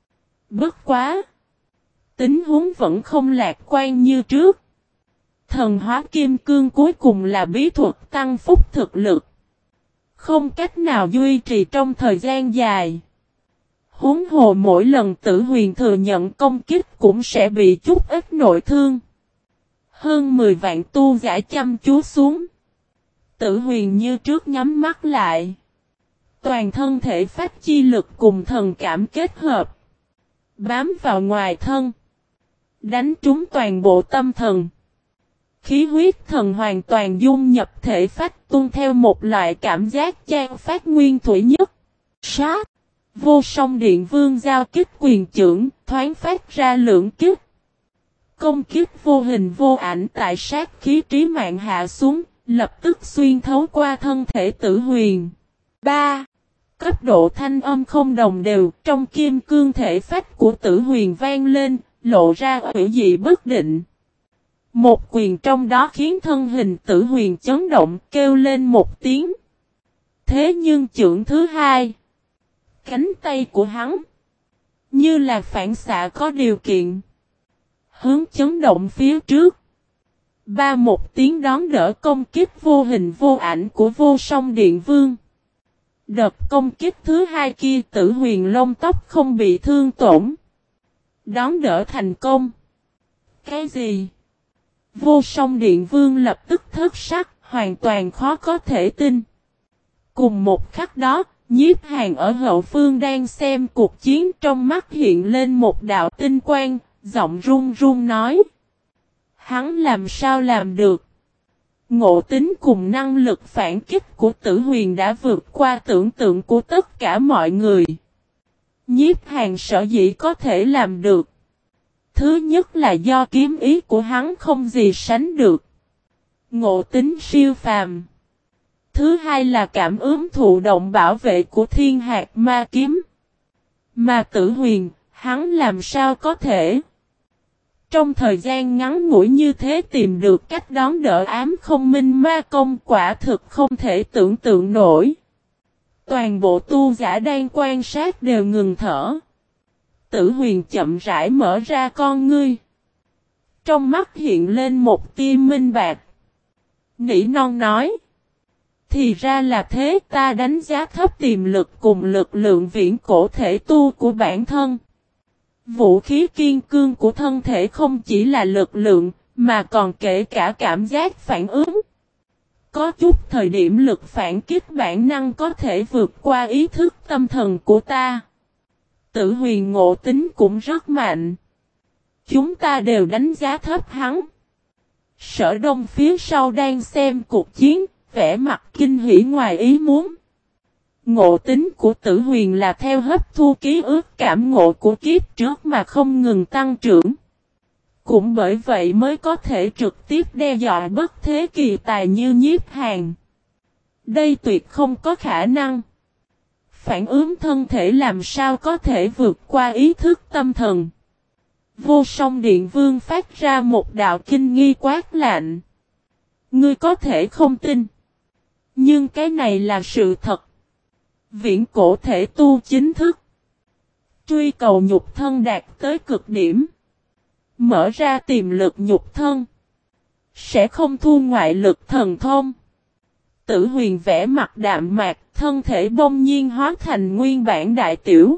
Bất quá, tình huống vẫn không lạc quan như trước. Thần hóa kim cương cuối cùng là bí thuật tăng phúc thực lực. Không cách nào duy trì trong thời gian dài. Huống hồ mỗi lần Tử Huyền thừa nhận công kích cũng sẽ bị chút ít nội thương. Hơn mười vạn tu giả chăm chú xuống. Tử Huyền như trước nhắm mắt lại. Toàn thân thể phát chi lực cùng thần cảm kết hợp. Bám vào ngoài thân. Đánh trúng toàn bộ tâm thần. Khí huyết thần hoàn toàn dung nhập thể phách tuôn theo một loại cảm giác chan phát nguyên thủy nhất. Sát. Vô song điện vương giao kích quyền trưởng, thoáng phát ra lượng kích. Công kích vô hình vô ảnh tại sát khí trí mạng hạ xuống, lập tức xuyên thấu qua thân thể Tử Huyền. ba. Cấp độ thanh âm không đồng đều, trong kim cương thể phách của Tử Huyền vang lên, lộ ra hữu dị bất định. Một quyền trong đó khiến thân hình Tử Huyền chấn động, kêu lên một tiếng. Thế nhưng chưởng thứ hai, cánh tay của hắn như là phản xạ có điều kiện, hướng chấn động phía trước. Ba một tiếng đón đỡ công kích vô hình vô ảnh của vô song điện vương. Đợt công kích thứ hai kia Tử Huyền lông tóc không bị thương tổn. Đón đỡ thành công. Cái gì? Vô song điện vương lập tức thất sắc, hoàn toàn khó có thể tin. Cùng một khắc đó, Nhiếp Hàn ở hậu phương đang xem cuộc chiến, trong mắt hiện lên một đạo tinh quang, giọng run run nói. Hắn làm sao làm được? Ngộ tính cùng năng lực phản kích của Tử Huyền đã vượt qua tưởng tượng của tất cả mọi người. Nhiếp Hàn sở dĩ có thể làm được. Thứ nhất là do kiếm ý của hắn không gì sánh được. Ngộ tính siêu phàm. Thứ hai là cảm ứng thụ động bảo vệ của thiên hạt ma kiếm. Mà Tử Huyền, hắn làm sao có thể? Trong thời gian ngắn ngủi như thế tìm được cách đón đỡ ám không minh ma công quả thực không thể tưởng tượng nổi. Toàn bộ tu giả đang quan sát đều ngừng thở. Tử Huyền chậm rãi mở ra con ngươi. Trong mắt hiện lên một tia minh bạc. Nỉ non nói. Thì ra là thế, ta đánh giá thấp tiềm lực cùng lực lượng viễn cổ thể tu của bản thân. Vũ khí kiên cương của thân thể không chỉ là lực lượng, mà còn kể cả cảm giác phản ứng. Có chút thời điểm lực phản kích bản năng có thể vượt qua ý thức tâm thần của ta. Tử Huyền ngộ tính cũng rất mạnh. Chúng ta đều đánh giá thấp hắn. Sở Đông phía sau đang xem cuộc chiến, vẻ mặt kinh hỉ ngoài ý muốn. Ngộ tính của Tử Huyền là theo hấp thu ký ức cảm ngộ của kiếp trước mà không ngừng tăng trưởng. Cũng bởi vậy mới có thể trực tiếp đe dọa bất thế kỳ tài như Nhiếp Hàn. Đây tuyệt không có khả năng. Phản ứng thân thể làm sao có thể vượt qua ý thức tâm thần. Vô song điện vương phát ra một đạo kinh nghi quát lạnh. Ngươi có thể không tin. Nhưng cái này là sự thật. Viễn cổ thể tu chính thức. Truy cầu nhục thân đạt tới cực điểm. Mở ra tiềm lực nhục thân. Sẽ không thu ngoại lực thần thông. Tử Huyền vẽ mặt đạm mạc, thân thể bỗng nhiên hóa thành nguyên bản đại tiểu.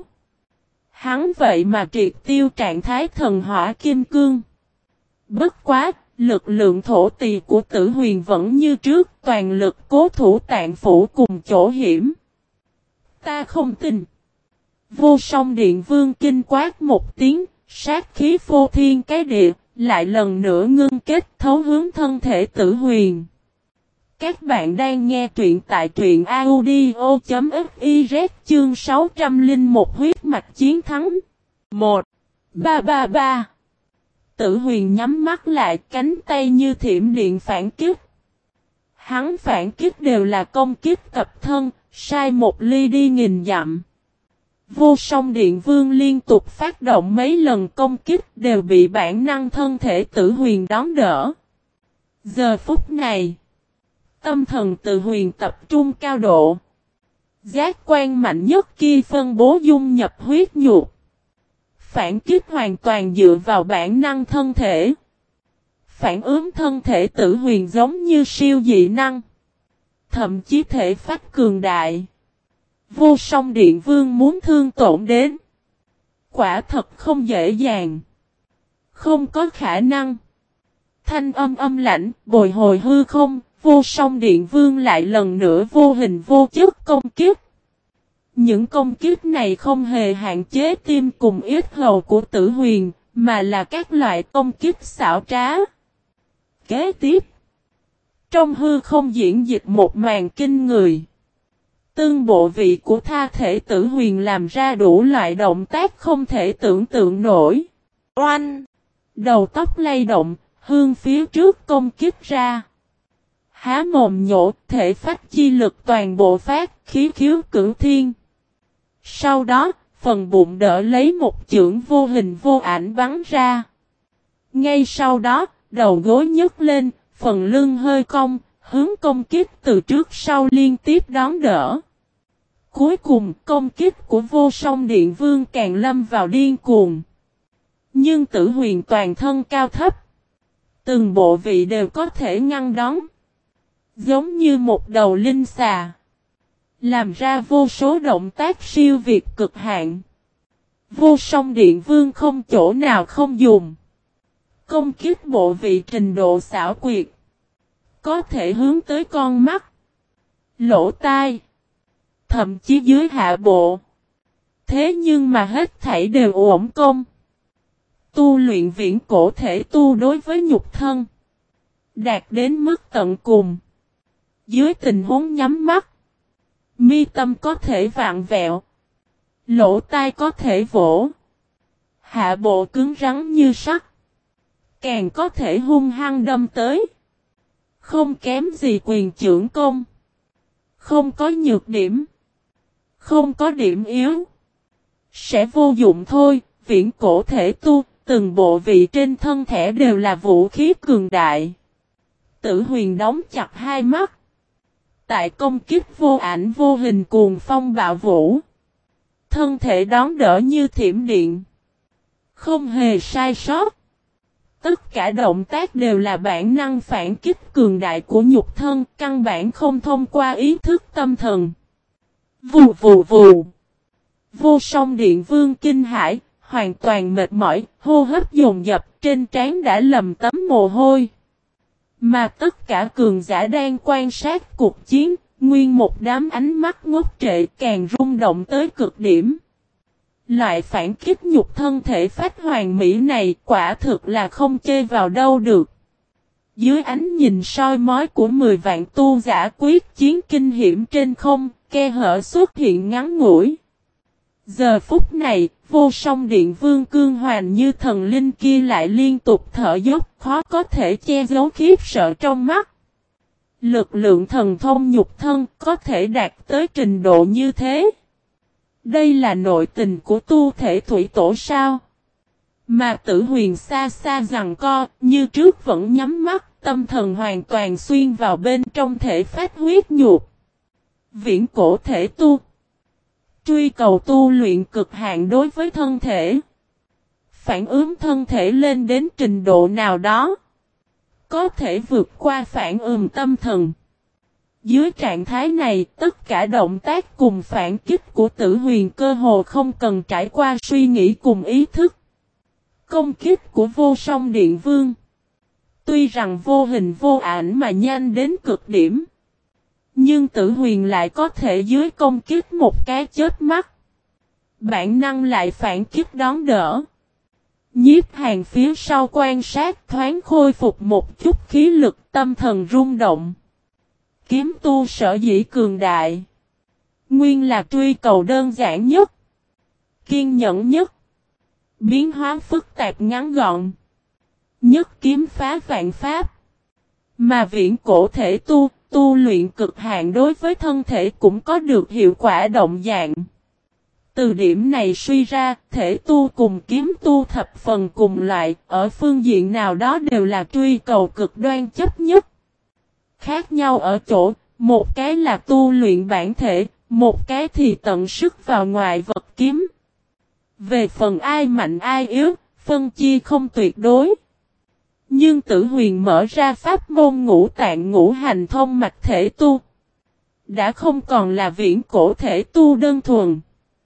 Hắn vậy mà triệt tiêu trạng thái thần hỏa kim cương. Bất quá, lực lượng thổ tỳ của Tử Huyền vẫn như trước, toàn lực cố thủ tạng phủ cùng chỗ hiểm. Ta không tin. Vô song điện vương kinh quát một tiếng, sát khí phô thiên cái địa, lại lần nữa ngưng kết thấu hướng thân thể Tử Huyền. Các bạn đang nghe truyện tại truyện audio.fiz chương sáu trăm lẻ một huyết mạch chiến thắng. một. ba ba ba. Tử Huyền nhắm mắt lại, cánh tay như thiểm điện phản kích. Hắn phản kích đều là công kích cập thân, sai một ly đi nghìn dặm. Vô Song Điện Vương liên tục phát động mấy lần công kích đều bị bản năng thân thể Tử Huyền đón đỡ. Giờ phút này, tâm thần Tử Huyền tập trung cao độ. Giác quan mạnh nhất kia phân bố dung nhập huyết nhục. Phản kích hoàn toàn dựa vào bản năng thân thể. Phản ứng thân thể Tử Huyền giống như siêu dị năng. Thậm chí thể phách cường đại. Vô Song Điện Vương muốn thương tổn đến. Quả thật không dễ dàng. Không có khả năng. Thanh âm âm lãnh, bồi hồi hư không, Vô Song Điện Vương lại lần nữa vô hình vô chất công kiếp. Những công kiếp này không hề hạn chế tim cùng yết hầu của Tử Huyền, mà là các loại công kiếp xảo trá. Kế tiếp, trong hư không diễn dịch một màn kinh người. Tương bộ vị của tha thể Tử Huyền làm ra đủ loại động tác không thể tưởng tượng nổi. Oanh! Đầu tóc lay động, hương phía trước công kích ra. Há mồm nhổ, thể phách chi lực toàn bộ phát, khí khiếu cửu thiên. Sau đó, phần bụng đỡ lấy một chưởng vô hình vô ảnh bắn ra. Ngay sau đó, đầu gối nhấc lên, phần lưng hơi cong, hướng công kích từ trước sau liên tiếp đón đỡ. Cuối cùng, công kích của Vô Song Điện Vương càng lâm vào điên cuồng. Nhưng Tử Huyền toàn thân cao thấp. Từng bộ vị đều có thể ngăn đón. Giống như một đầu linh xà. Làm ra vô số động tác siêu việt cực hạn. Vô Song Điện Vương không chỗ nào không dùng. Công kích bộ vị trình độ xảo quyệt. Có thể hướng tới con mắt. Lỗ tai. Thậm chí dưới hạ bộ. Thế nhưng mà hết thảy đều uổng công. Tu luyện viễn cổ thể tu đối với nhục thân. Đạt đến mức tận cùng. Dưới tình huống nhắm mắt. Mi tâm có thể vạn vẹo. Lỗ tai có thể vỗ. Hạ bộ cứng rắn như sắt. Càng có thể hung hăng đâm tới. Không kém gì quyền trưởng công. Không có nhược điểm. Không có điểm yếu. Sẽ vô dụng thôi, viễn cổ thể tu, từng bộ vị trên thân thể đều là vũ khí cường đại. Tử Huyền đóng chặt hai mắt. Tại công kích vô ảnh vô hình cuồng phong bạo vũ. Thân thể đón đỡ như thiểm điện. Không hề sai sót. Tất cả động tác đều là bản năng phản kích cường đại của nhục thân, căn bản không thông qua ý thức tâm thần. Vù vù vù. Vô Song Điện Vương kinh hãi, hoàn toàn mệt mỏi, hô hấp dồn dập, trên trán đã lầm tấm mồ hôi. Mà tất cả cường giả đang quan sát cuộc chiến, nguyên một đám ánh mắt ngốc trệ càng rung động tới cực điểm. Loại phản kích nhục thân thể phách hoàn mỹ này quả thực là không chê vào đâu được. Dưới ánh nhìn soi mói của mười vạn tu giả quyết chiến kinh hiểm trên không, khe hở xuất hiện ngắn ngủi. Giờ phút này, Vô Song Điện Vương cương hoàn như thần linh kia lại liên tục thở dốc, khó có thể che giấu khiếp sợ trong mắt. Lực lượng thần thông nhục thân có thể đạt tới trình độ như thế. Đây là nội tình của tu thể thủy tổ sao? Mà Tử Huyền xa xa rằng co, như trước vẫn nhắm mắt, tâm thần hoàn toàn xuyên vào bên trong thể phách huyết nhục. Viễn cổ thể tu. Truy cầu tu luyện cực hạn đối với thân thể. Phản ứng thân thể lên đến trình độ nào đó. Có thể vượt qua phản ứng tâm thần. Dưới trạng thái này, tất cả động tác cùng phản kích của Tử Huyền cơ hồ không cần trải qua suy nghĩ cùng ý thức. Công kích của Vô Song Điện Vương. Tuy rằng vô hình vô ảnh mà nhanh đến cực điểm. Nhưng Tử Huyền lại có thể dưới công kích một cái chớp mắt. Bản năng lại phản kích đón đỡ. Nhiếp Hàn phía sau quan sát thoáng khôi phục một chút khí lực, tâm thần rung động. Kiếm tu sở dĩ cường đại. Nguyên là truy cầu đơn giản nhất, kiên nhẫn nhất, biến hóa phức tạp ngắn gọn, nhất kiếm phá vạn pháp. Mà viễn cổ thể tu, tu luyện cực hạn đối với thân thể cũng có được hiệu quả động dạng. Từ điểm này suy ra, thể tu cùng kiếm tu thập phần cùng loại, ở phương diện nào đó đều là truy cầu cực đoan chấp nhất. Khác nhau ở chỗ, một cái là tu luyện bản thể, một cái thì tận sức vào ngoại vật kiếm. Về phần ai mạnh ai yếu, phân chia không tuyệt đối. Nhưng Tử Huyền mở ra pháp môn ngũ tạng ngũ hành thông mạch thể tu. Đã không còn là viễn cổ thể tu đơn thuần,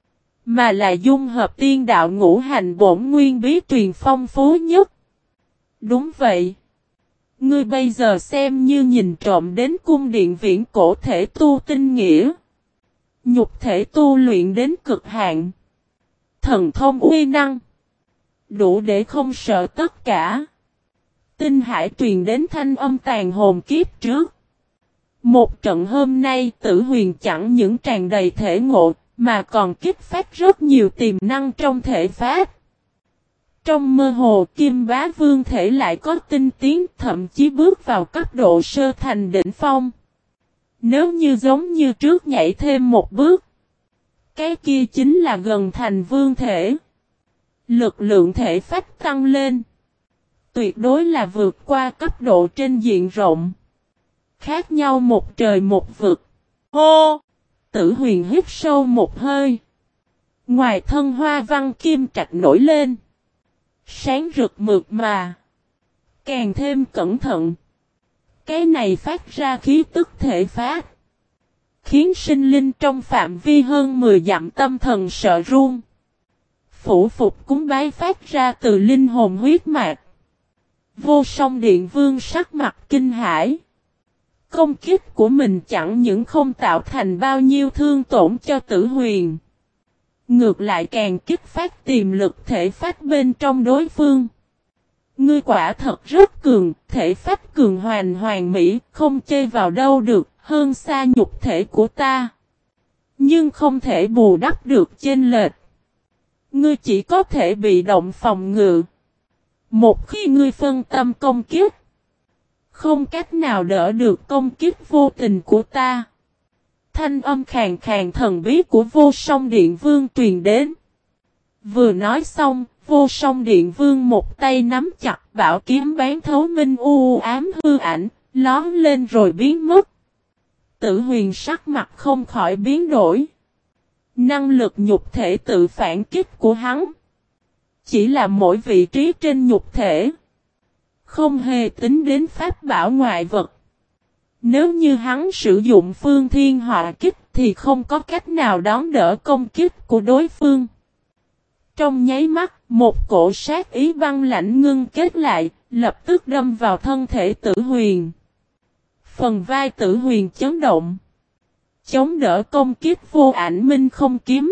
mà là dung hợp tiên đạo ngũ hành bổn nguyên bí truyền phong phú nhất. Đúng vậy. Ngươi bây giờ xem như nhìn trộm đến cung điện viễn cổ thể tu tinh nghĩa. Nhục thể tu luyện đến cực hạn. Thần thông uy năng. Đủ để không sợ tất cả. Tinh hải truyền đến thanh âm tàn hồn kiếp trước. Một trận hôm nay Tử Huyền chẳng những tràn đầy thể ngộ, mà còn kích phát rất nhiều tiềm năng trong thể phách. Trong mơ hồ Kim Bá Vương thể lại có tinh tiến, thậm chí bước vào cấp độ sơ thành đỉnh phong. Nếu như giống như trước nhảy thêm một bước, cái kia chính là gần thành vương thể. Lực lượng thể phách tăng lên, tuyệt đối là vượt qua cấp độ trên diện rộng. Khác nhau một trời một vực. Hô! Tử Huyền hít sâu một hơi. Ngoài thân hoa văn kim trạch nổi lên. Sáng rực mượt mà. Càng thêm cẩn thận. Cái này phát ra khí tức thể phát. Khiến sinh linh trong phạm vi hơn mười dặm tâm thần sợ run. Phủ phục cúng bái phát ra từ linh hồn huyết mạch. Vô Song Điện Vương sắc mặt kinh hãi. Công kích của mình chẳng những không tạo thành bao nhiêu thương tổn cho Tử Huyền. Ngược lại càng kích phát tiềm lực thể phách bên trong đối phương. Ngươi quả thật rất cường, thể phách cường hoàn hoàn mỹ, không chê vào đâu được, hơn xa nhục thể của ta. Nhưng không thể bù đắp được chênh lệch. Ngươi chỉ có thể bị động phòng ngự. Một khi ngươi phân tâm công kích, không cách nào đỡ được công kích vô tình của ta. Thanh âm khàn khàn thần bí của Vô Song Điện Vương truyền đến. Vừa nói xong, Vô Song Điện Vương một tay nắm chặt bảo kiếm bán thấu minh u ám hư ảnh, lón lên rồi biến mất. Tử Huyền sắc mặt không khỏi biến đổi. Năng lực nhục thể tự phản kích của hắn chỉ là mỗi vị trí trên nhục thể, không hề tính đến pháp bảo ngoại vật. Nếu như hắn sử dụng phương thiên họa kích thì không có cách nào đón đỡ công kích của đối phương. Trong nháy mắt, một cổ sát ý băng lãnh ngưng kết lại, lập tức đâm vào thân thể Tử Huyền. Phần vai Tử Huyền chấn động, chống đỡ công kích vô ảnh minh không kiếm.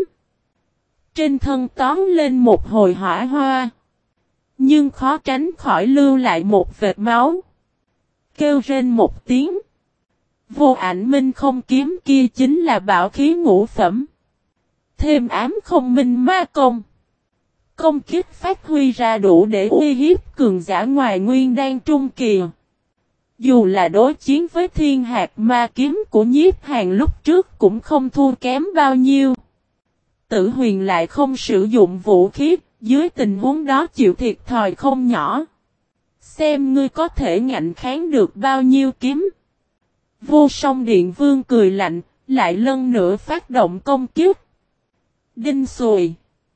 Trên thân tóm lên một hồi hỏa hoa, nhưng khó tránh khỏi lưu lại một vệt máu. Kêu rên một tiếng. Vô ảnh minh không kiếm kia chính là bảo khí ngũ phẩm. Thêm ám không minh ma công. Công kích phát huy ra đủ để uy hiếp cường giả ngoài nguyên đan trung kỳ. Dù là đối chiến với thiên hạt ma kiếm của Nhiếp Hàn lúc trước cũng không thua kém bao nhiêu. Tử Huyền lại không sử dụng vũ khí, dưới tình huống đó chịu thiệt thòi không nhỏ. Xem ngươi có thể ngạnh kháng được bao nhiêu kiếm. Vô Song Điện Vương cười lạnh, lại lần nữa phát động công kích. Đinh xùi.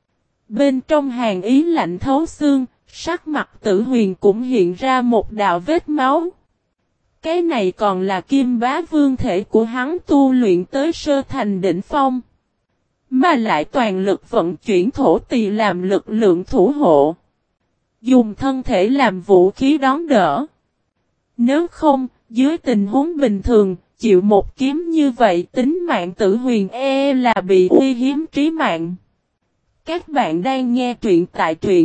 Bên trong hàn ý lạnh thấu xương, sắc mặt Tử Huyền cũng hiện ra một đạo vết máu. Cái này còn là Kim Bá Vương thể của hắn tu luyện tới sơ thành đỉnh phong. Mà lại toàn lực vận chuyển thổ tỳ làm lực lượng thủ hộ. Dùng thân thể làm vũ khí đón đỡ. Nếu không, dưới tình huống bình thường, chịu một kiếm như vậy tính mạng Tử Huyền e là bị uy hiếp trí mạng. Các bạn đang nghe truyện tại truyện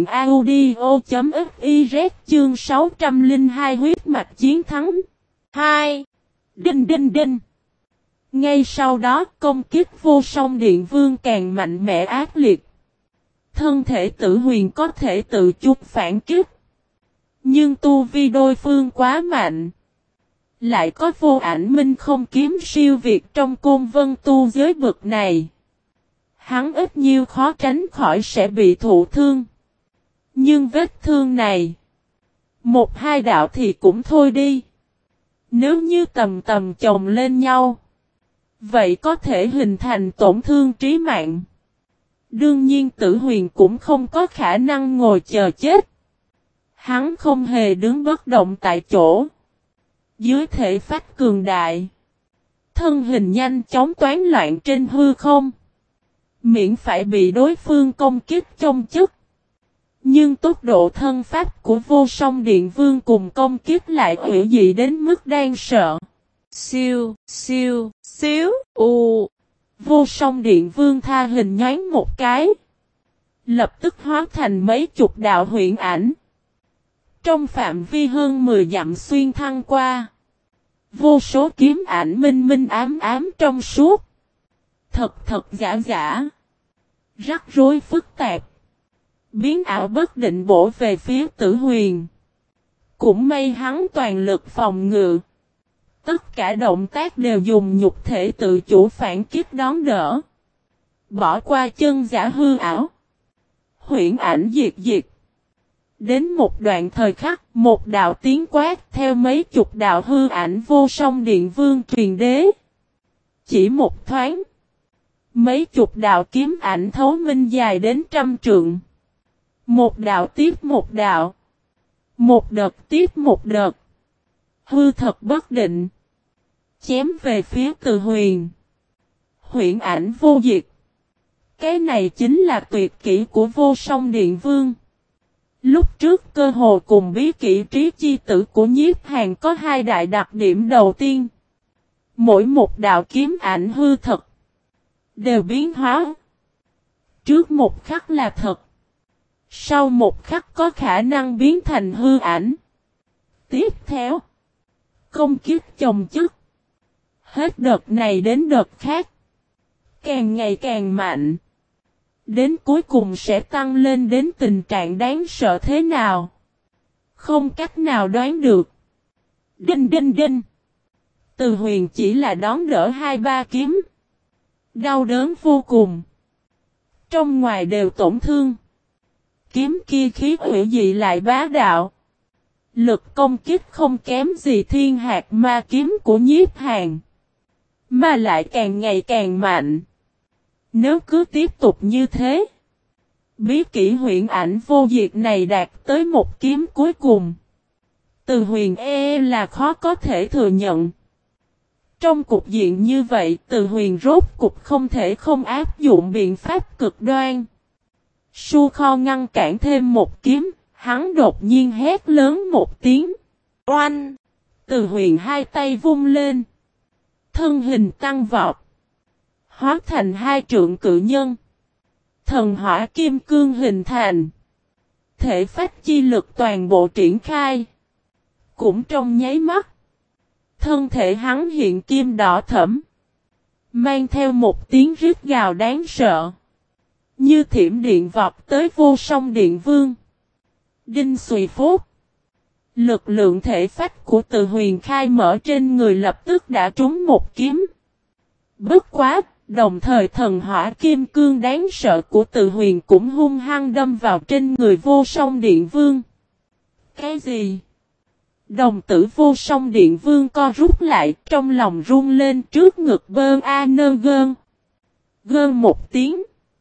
audio.fiz chương sáu trăm lẻ hai huyết mạch chiến thắng. hai. Đinh đinh đinh. Ngay sau đó công kích vô song điện vương càng mạnh mẽ ác liệt. Thân thể Tử Huyền có thể tự chút phản kích. Nhưng tu vi đối phương quá mạnh. Lại có vô ảnh minh không kiếm siêu việt trong côn vân tu giới bực này. Hắn ít nhiều khó tránh khỏi sẽ bị thụ thương. Nhưng vết thương này. Một hai đạo thì cũng thôi đi. Nếu như tầm tầm chồng lên nhau. Vậy có thể hình thành tổn thương trí mạng. Đương nhiên Tử Huyền cũng không có khả năng ngồi chờ chết. Hắn không hề đứng bất động tại chỗ. Dưới thể phách cường đại. Thân hình nhanh chóng toán loạn trên hư không. Miễn phải bị đối phương công kích trong chức. Nhưng tốc độ thân pháp của vô song điện vương cùng công kích lại hữu dị đến mức đáng sợ. Siêu, siêu, xíu, u. Vô song điện vương tha hình nhoáng một cái. Lập tức hóa thành mấy chục đạo huyễn ảnh. Trong phạm vi hơn mười dặm xuyên thăng qua. Vô số kiếm ảnh minh minh ám ám trong suốt. Thật thật giả giả. Rắc rối phức tạp. Biến ảo bất định bổ về phía Tử Huyền. Cũng may hắn toàn lực phòng ngự. Tất cả động tác đều dùng nhục thể tự chủ phản kích đón đỡ. Bỏ qua chân giả hư ảo. Huyễn ảnh diệt diệt. Đến một đoạn thời khắc, một đạo tiếng quát theo mấy chục đạo hư ảnh vô song điện vương truyền đế. Chỉ một thoáng. Mấy chục đạo kiếm ảnh thấu minh dài đến trăm trượng. Một đạo tiếp một đạo. Một đợt tiếp một đợt. Hư thật bất định. Chém về phía Từ Huyền. Huyễn ảnh vô diệt. Cái này chính là tuyệt kỹ của vô song điện vương. Lúc trước cơ hồ cùng bí kỹ trí chi tử của Nhiếp Hàn có hai đại đặc điểm đầu tiên. Mỗi một đạo kiếm ảnh hư thật. Đều biến hóa. Trước một khắc là thật. Sau một khắc có khả năng biến thành hư ảnh. Tiếp theo. Công kích chồng chất. Hết đợt này đến đợt khác. Càng ngày càng mạnh. Đến cuối cùng sẽ tăng lên đến tình trạng đáng sợ thế nào. Không cách nào đoán được. Đinh đinh đinh. Từ Huyền chỉ là đón đỡ hai ba kiếm. Đau đớn vô cùng. Trong ngoài đều tổn thương. Kiếm kia khí hủy dị lại bá đạo. Lực công kích không kém gì thiên hạt ma kiếm của Nhiếp Hàn. Mà lại càng ngày càng mạnh. Nếu cứ tiếp tục như thế. Bí kỹ huyễn ảnh vô diệt này đạt tới một kiếm cuối cùng. Từ Huyền e là khó có thể thừa nhận. Trong cục diện như vậy, Từ Huyền rốt cục không thể không áp dụng biện pháp cực đoan. Su Kho ngăn cản thêm một kiếm, hắn đột nhiên hét lớn một tiếng. Oanh! Từ Huyền hai tay vung lên. Thân hình tăng vọt. Hóa thành hai trượng cự nhân. Thần hỏa kim cương hình thành. Thể phách chi lực toàn bộ triển khai. Cũng trong nháy mắt. Thân thể hắn hiện kim đỏ thẫm. Mang theo một tiếng rít gào đáng sợ. Như thiểm điện vọt tới vô song điện vương. Đinh xùy phốt. Lực lượng thể phách của Từ Huyền khai mở trên người lập tức đã trúng một kiếm. Bất quá, đồng thời thần hỏa kim cương đáng sợ của Từ Huyền cũng hung hăng đâm vào trên người vô song điện vương. Cái gì? Đồng tử vô song điện vương co rút lại, trong lòng run lên trước ngực bơn a nơ gơn. Gơn một tiếng.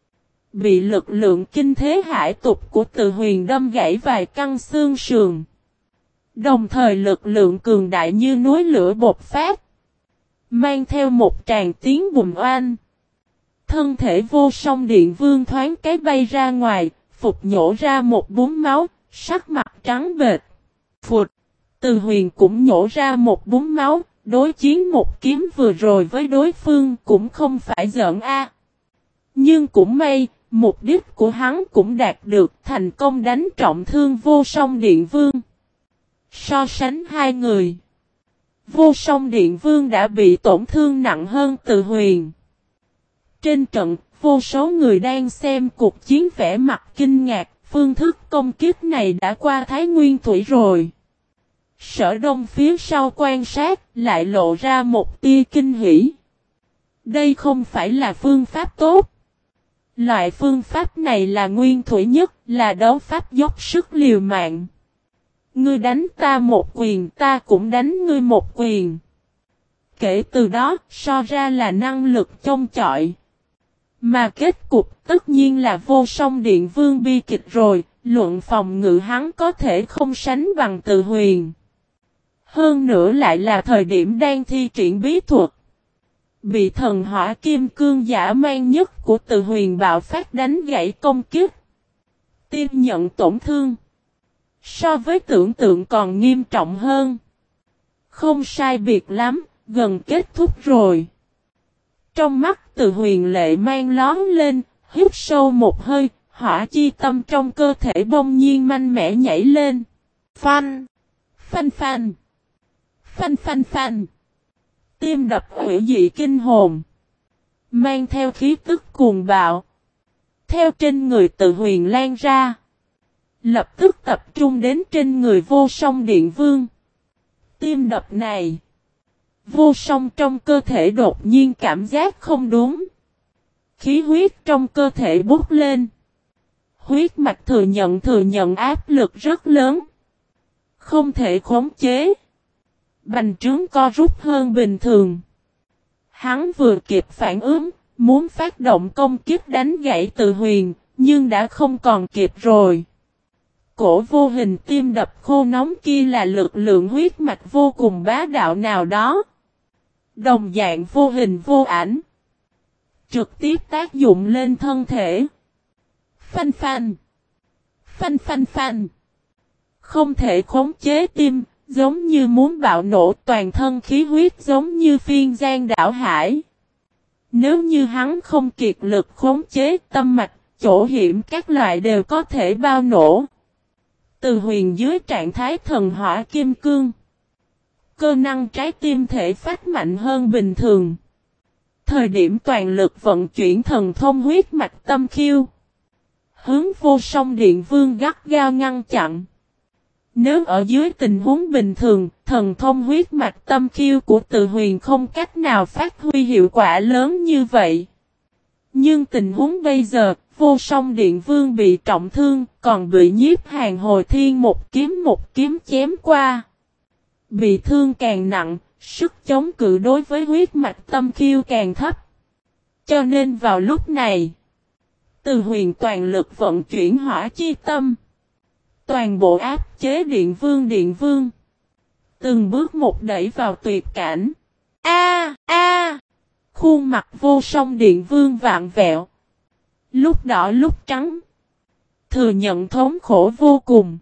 Bị lực lượng kinh thế hải tục của Từ Huyền đâm gãy vài căn xương sườn. Đồng thời lực lượng cường đại như núi lửa bột phát. Mang theo một tràng tiếng bùm oanh. Thân thể vô song điện vương thoáng cái bay ra ngoài, phục nhổ ra một búng máu, sắc mặt trắng bệch. Phụt! Từ Huyền cũng nhổ ra một búng máu, đối chiến một kiếm vừa rồi với đối phương cũng không phải giỡn a. Nhưng cũng may, mục đích của hắn cũng đạt được, thành công đánh trọng thương Vô Song Điện Vương. So sánh hai người, Vô Song Điện Vương đã bị tổn thương nặng hơn Từ Huyền. Trên trận, vô số người đang xem cuộc chiến vẻ mặt kinh ngạc, phương thức công kích này đã qua Thái Nguyên Thủy rồi. Sở Đông phía sau quan sát, lại lộ ra một tia kinh hỉ. Đây không phải là phương pháp tốt. Loại phương pháp này là nguyên thủy nhất, là đấu pháp dốc sức liều mạng. Ngươi đánh ta một quyền, ta cũng đánh ngươi một quyền. Kể từ đó, so ra là năng lực chông chọi. Mà kết cục tất nhiên là Vô Song Điện Vương bi kịch rồi, luận phòng ngự hắn có thể không sánh bằng Từ Huyền. Hơn nữa lại là thời điểm đang thi triển bí thuật. Bị thần hỏa kim cương dã man nhất của Từ Huyền bạo phát đánh gãy công kích. Tim nhận tổn thương. So với tưởng tượng còn nghiêm trọng hơn. Không sai biệt lắm, gần kết thúc rồi. Trong mắt Từ Huyền lệ mang lón lên, hít sâu một hơi, hỏa chi tâm trong cơ thể bỗng nhiên mạnh mẽ nhảy lên. Phanh! Phanh phanh! Phanh phanh phanh! Tim đập hủy dị kinh hồn. Mang theo khí tức cuồng bạo. Theo trên người Từ Huyền lan ra. Lập tức tập trung đến trên người Vô Song Điện Vương. Tim đập này. Vô Song trong cơ thể đột nhiên cảm giác không đúng. Khí huyết trong cơ thể bốc lên. Huyết mạch thừa nhận thừa nhận áp lực rất lớn. Không thể khống chế. Bành trướng co rút hơn bình thường. Hắn vừa kịp phản ứng, muốn phát động công kích đánh gãy Từ Huyền, nhưng đã không còn kịp rồi. Cổ vô hình tim đập khô nóng kia là lực lượng huyết mạch vô cùng bá đạo nào đó. Đồng dạng vô hình vô ảnh. Trực tiếp tác dụng lên thân thể. Phanh phanh. Phanh phanh phanh. Không thể khống chế tim, giống như muốn bạo nổ, toàn thân khí huyết giống như phiên giang đảo hải. Nếu như hắn không kiệt lực khống chế tâm mạch, chỗ hiểm các loại đều có thể bao nổ. Từ Huyền dưới trạng thái thần hỏa kim cương. Cơ năng trái tim thể phát mạnh hơn bình thường. Thời điểm toàn lực vận chuyển thần thông huyết mạch tâm khiêu. Hướng Vô Song Điện Vương gắt gao ngăn chặn. Nếu ở dưới tình huống bình thường, thần thông huyết mạch tâm khiêu của Từ Huyền không cách nào phát huy hiệu quả lớn như vậy. Nhưng tình huống bây giờ, Vô Song Điện Vương bị trọng thương, còn bị Nhiếp Hàn Hồi Thiên một kiếm một kiếm chém qua. Bị thương càng nặng, sức chống cự đối với huyết mạch tâm khiêu càng thấp. Cho nên vào lúc này, Từ Huyền toàn lực vận chuyển hỏa chi tâm. Toàn bộ áp chế Điện Vương Điện Vương. Từng bước một đẩy vào tuyệt cảnh. A a Khuôn mặt Vô Song Điện Vương vạn vẹo. Lúc đỏ lúc trắng. Thừa nhận thống khổ vô cùng.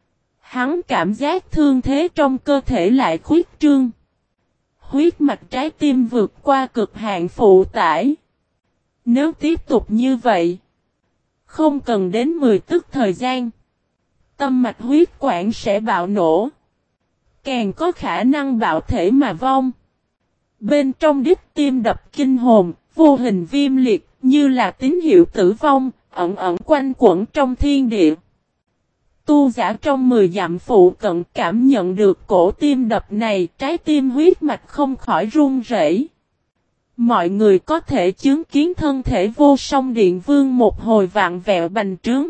Hắn cảm giác thương thế trong cơ thể lại khuyết trương. Huyết mạch trái tim vượt qua cực hạn phụ tải. Nếu tiếp tục như vậy, không cần đến mười tức thời gian, tâm mạch huyết quản sẽ bạo nổ. Càng có khả năng bạo thể mà vong. Bên trong đít tim đập kinh hồn, vô hình viêm liệt, như là tín hiệu tử vong, ẩn ẩn quanh quẩn trong thiên địa. Tu giả trong mười dặm phụ cận cảm nhận được cổ tim đập này, trái tim huyết mạch không khỏi run rẩy. Mọi người có thể chứng kiến thân thể Vô Song Điện Vương một hồi vạn vẹo bành trướng.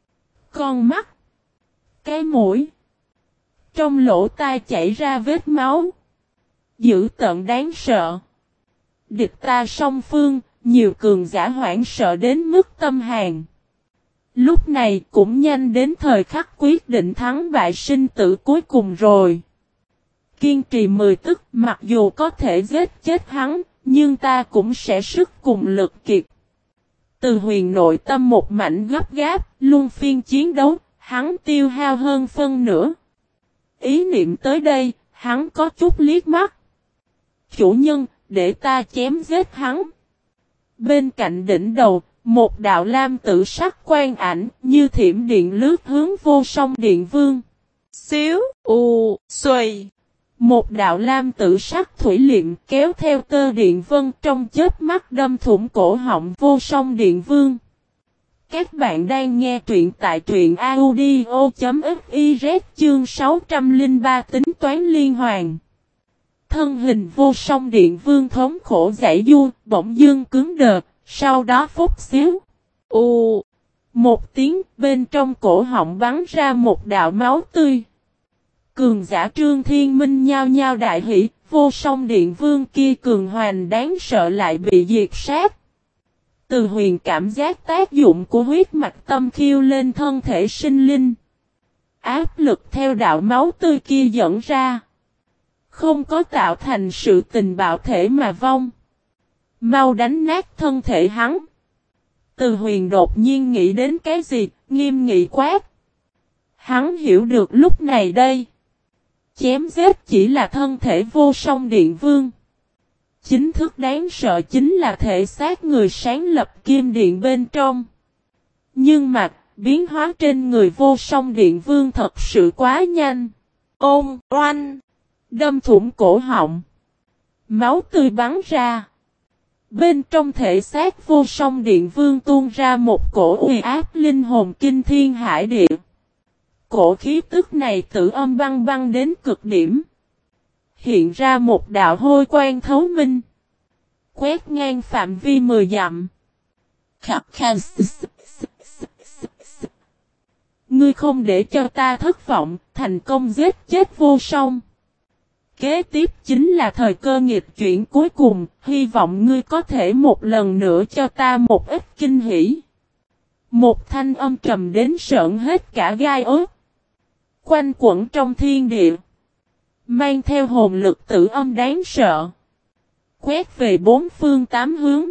Con mắt, cái mũi, trong lỗ tai chảy ra vết máu. Dữ tợn đáng sợ. Địch ta song phương, nhiều cường giả hoảng sợ đến mức tâm hàn. Lúc này cũng nhanh đến thời khắc quyết định thắng bại sinh tử cuối cùng rồi. Kiên trì mười tức, mặc dù có thể giết chết hắn, nhưng ta cũng sẽ sức cùng lực kiệt. Từ Huyền nội tâm một mảnh gấp gáp, luôn phiên chiến đấu, hắn tiêu hao hơn phân nửa. Ý niệm tới đây, hắn có chút liếc mắt. Chủ nhân, để ta chém giết hắn. Bên cạnh đỉnh đầu, Một đạo lam tử sắc quang ảnh như thiểm điện lướt hướng vô song điện vương. Xíu, u, xuôi. Một đạo lam tử sắc thủy liệm kéo theo tơ điện vân trong chớp mắt đâm thủng cổ họng vô song điện vương. Các bạn đang nghe truyện tại truyện audio.fiz chương sáu trăm lẻ ba tính toán liên hoàn. Thân hình vô song điện vương thống khổ giãy giụa, bỗng dưng cứng đờ, sau đó phút xíu. U, một tiếng bên trong cổ họng bắn ra một đạo máu tươi. Cường giả Trương Thiên Minh nhao nhao đại hỉ, vô song điện vương kia cường hoành đáng sợ lại bị diệt sát. Từ huyền cảm giác tác dụng của huyết mạch tâm khiêu lên thân thể sinh linh. Áp lực theo đạo máu tươi kia dẫn ra. Không có tạo thành sự tình bạo thể mà vong. Mau đánh nát thân thể hắn. Từ huyền đột nhiên nghĩ đến cái gì, nghiêm nghị quát. Hắn hiểu được lúc này đây. Chém giết chỉ là thân thể vô song điện vương. Chính thức đáng sợ chính là thể xác người sáng lập kim điện bên trong. Nhưng mà, biến hóa trên người vô song điện vương thật sự quá nhanh. Ôm, oanh, đâm thủng cổ họng. Máu tươi bắn ra. Bên trong thể xác vô song điện vương tuôn ra một cổ uy áp linh hồn kinh thiên hải địa. Cổ khí tức này tự âm băng băng đến cực điểm. Hiện ra một đạo hôi quang thấu minh. Quét ngang phạm vi mười dặm. Khắc khăn. Ngươi không để cho ta thất vọng, thành công giết chết vô song. Kế tiếp chính là thời cơ nghịch chuyển cuối cùng, hy vọng ngươi có thể một lần nữa cho ta một ít kinh hỉ. Một thanh âm trầm đến sợn hết cả gai ớt. Quanh quẩn trong thiên địa. Mang theo hồn lực tử âm đáng sợ. Quét về bốn phương tám hướng.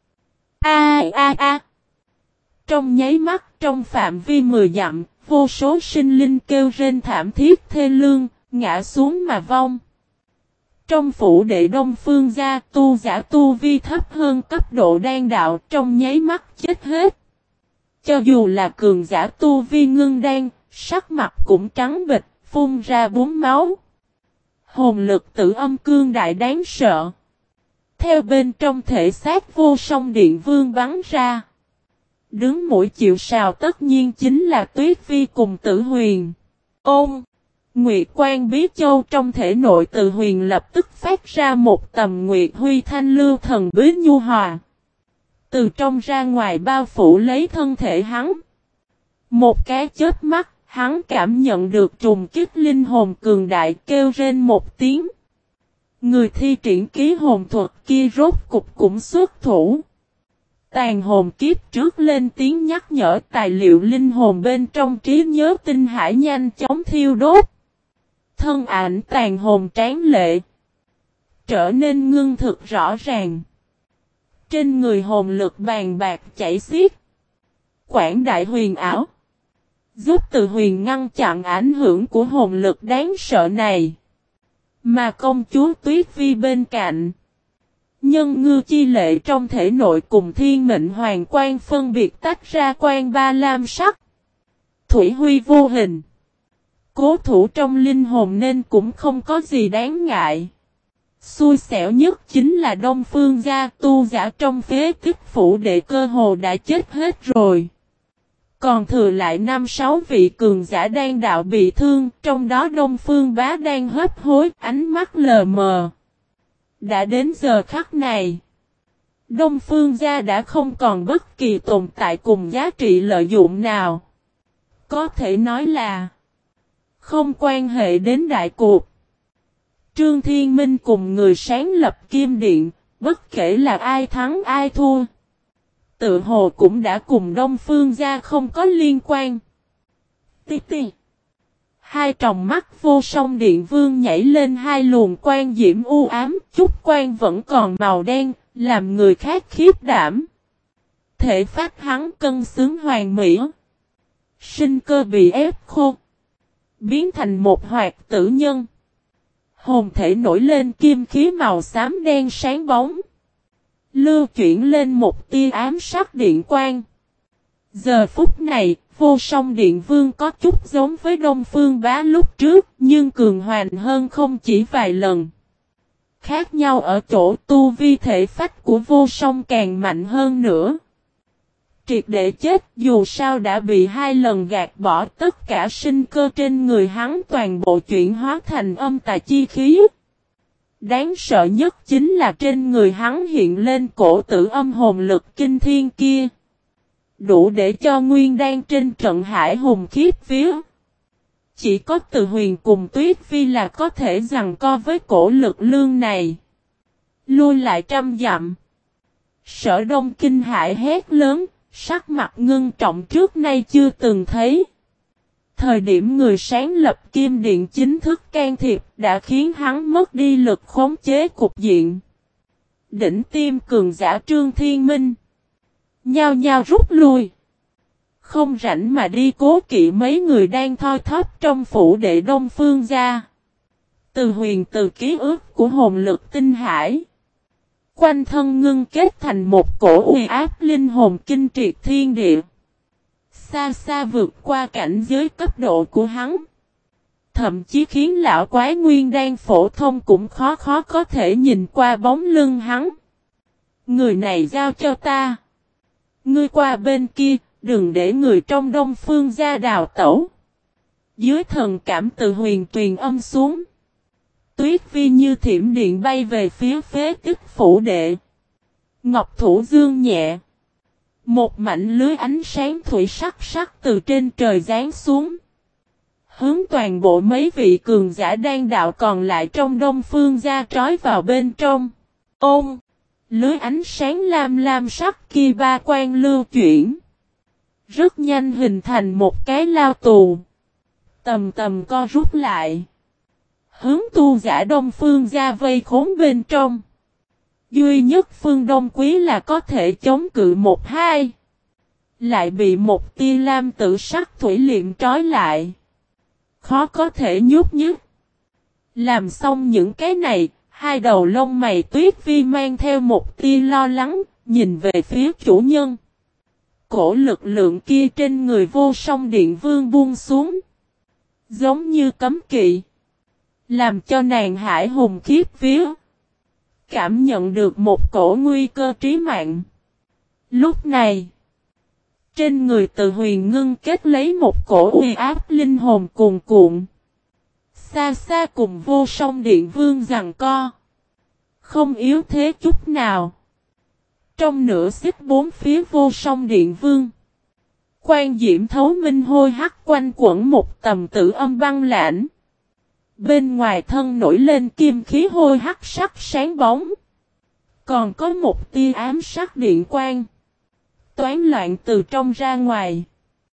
A a a. Trong nháy mắt trong phạm vi mười dặm, vô số sinh linh kêu rên thảm thiết thê lương, ngã xuống mà vong. Trong phủ đệ Đông Phương gia tu giả tu vi thấp hơn cấp độ đan đạo trong nháy mắt chết hết. Cho dù là cường giả tu vi ngưng đan, sắc mặt cũng trắng bệch, phun ra búng máu. Hồn lực tử âm cương đại đáng sợ. Theo bên trong thể xác vô song điện vương bắn ra. Đứng mũi chịu sào tất nhiên chính là Tuyết Vi cùng Tử Huyền. Ôm! Nguyệt Quan Bí Châu trong thể nội Tử Huyền lập tức phát ra một tầm Nguyệt Huy Thanh Lưu Thần Bí Nhu Hòa. Từ trong ra ngoài bao phủ lấy thân thể hắn. Một cái chớp mắt, hắn cảm nhận được trùng kích linh hồn cường đại kêu rên một tiếng. Người thi triển ký hồn thuật kia rốt cục cũng xuất thủ. Tàn hồn kiếp trước lên tiếng nhắc nhở tài liệu linh hồn bên trong trí nhớ tinh hải nhanh chóng thiêu đốt. Thân ảnh tàn hồn tráng lệ. Trở nên ngưng thực rõ ràng. Trên người hồn lực bàn bạc chảy xiết. Quảng đại huyền ảo. Giúp Từ Huyền ngăn chặn ảnh hưởng của hồn lực đáng sợ này. Mà công chúa Tuyết Vi bên cạnh. Nhân ngư chi lệ trong thể nội cùng thiên mệnh hoàng quan phân biệt tách ra quan ba lam sắc. Thủy huy vô hình. Cố thủ trong linh hồn nên cũng không có gì đáng ngại. Xui xẻo nhất chính là Đông Phương gia tu giả trong phế tích phủ đệ cơ hồ đã chết hết rồi. Còn thừa lại năm sáu vị cường giả đang đạo bị thương, trong đó Đông Phương Bá đang hấp hối, ánh mắt lờ mờ. Đã đến giờ khắc này, Đông Phương gia đã không còn bất kỳ tồn tại cùng giá trị lợi dụng nào. Có thể nói là không quan hệ đến đại cuộc. Trương Thiên Minh cùng người sáng lập Kim Điện, bất kể là ai thắng ai thua. Tự hồ cũng đã cùng Đông Phương gia không có liên quan. Tí tí. Hai tròng mắt vô song điện vương nhảy lên hai luồng quan diễm u ám, chút quan vẫn còn màu đen, làm người khác khiếp đảm. Thể phách hắn cân xứng hoàn mỹ. Sinh cơ bị ép khô. Biến thành một hoạt tử nhân. Hồn thể nổi lên kim khí màu xám đen sáng bóng. lưu chuyển lên một tia ám sắc điện quang. Giờ phút này, Vô Song Điện Vương có chút giống với Đông Phương Bá lúc trước, nhưng cường hoành hơn không chỉ vài lần. Khác nhau ở chỗ tu vi thể phách của Vô Song càng mạnh hơn nữa. Triệt để chết, dù sao đã bị hai lần gạt bỏ tất cả sinh cơ trên người hắn, toàn bộ chuyển hóa thành âm tà chi khí. Đáng sợ nhất chính là trên người hắn hiện lên cổ tử âm hồn lực kinh thiên kia. Đủ để cho Nguyên Đan trên trận hải hùng khiếp vía. Chỉ có Từ Huyền cùng Tuyết Vi là có thể giằng co với cổ lực lương này. Lui lại trăm dặm. Sở Đông kinh hãi hét lớn, sắc mặt ngưng trọng trước nay chưa từng thấy. Thời điểm người sáng lập Kim Điện chính thức can thiệp đã khiến hắn mất đi lực khống chế cục diện. Đỉnh tiêm cường giả Trương Thiên Minh nhao nhao rút lui. Không rảnh mà đi cố kỵ mấy người đang thoi thóp trong phủ đệ Đông Phương gia. Từ Huyền từ ký ức của hồn lực tinh hải. Quanh thân ngưng kết thành một cổ uy áp linh hồn kinh triệt thiên địa. Xa xa vượt qua cảnh giới cấp độ của hắn. Thậm chí khiến lão quái Nguyên Đan phổ thông cũng khó khó có thể nhìn qua bóng lưng hắn. Người này giao cho ta. Ngươi qua bên kia, đừng để người trong Đông Phương gia đào tẩu. Dưới thần cảm Từ Huyền truyền âm xuống. Tuyết Vi như thiểm điện bay về phía phế tích phủ đệ. Ngọc thủ dương nhẹ. Một mảnh lưới ánh sáng thủy sắc sắc từ trên trời giáng xuống. Hướng toàn bộ mấy vị cường giả đang đạo còn lại trong Đông Phương gia trói vào bên trong. Ôm! Lưới ánh sáng lam lam sắc kia ba quan lưu chuyển. Rất nhanh hình thành một cái lao tù. Tầm tầm co rút lại. Hướng tu giả Đông Phương gia vây khốn bên trong. Duy nhất Phương Đông Quý là có thể chống cự một hai. Lại bị một tia lam tự sắc thủy liệm trói lại. Khó có thể nhúc nhích. Làm xong những cái này, hai đầu lông mày Tuyết Vi mang theo một tia lo lắng, nhìn về phía chủ nhân. Cổ lực lượng kia trên người Vô Song Điện Vương buông xuống. Giống như cấm kỵ. Làm cho nàng hải hùng khiếp vía. Cảm nhận được một cổ nguy cơ trí mạng. Lúc này, trên người Từ Huyền ngưng kết lấy một cổ uy áp linh hồn cuồn cuộn. Xa xa cùng Vô Song Điện Vương giằng co. Không yếu thế chút nào. Trong nửa xích bốn phía Vô Song Điện Vương. Quan diễm thấu minh hôi hắc quanh quẩn một tầm tử âm băng lãnh. Bên ngoài thân nổi lên kim khí hôi hắc sắc sáng bóng. Còn có một tia ám sắc điện quang. Toán loạn từ trong ra ngoài.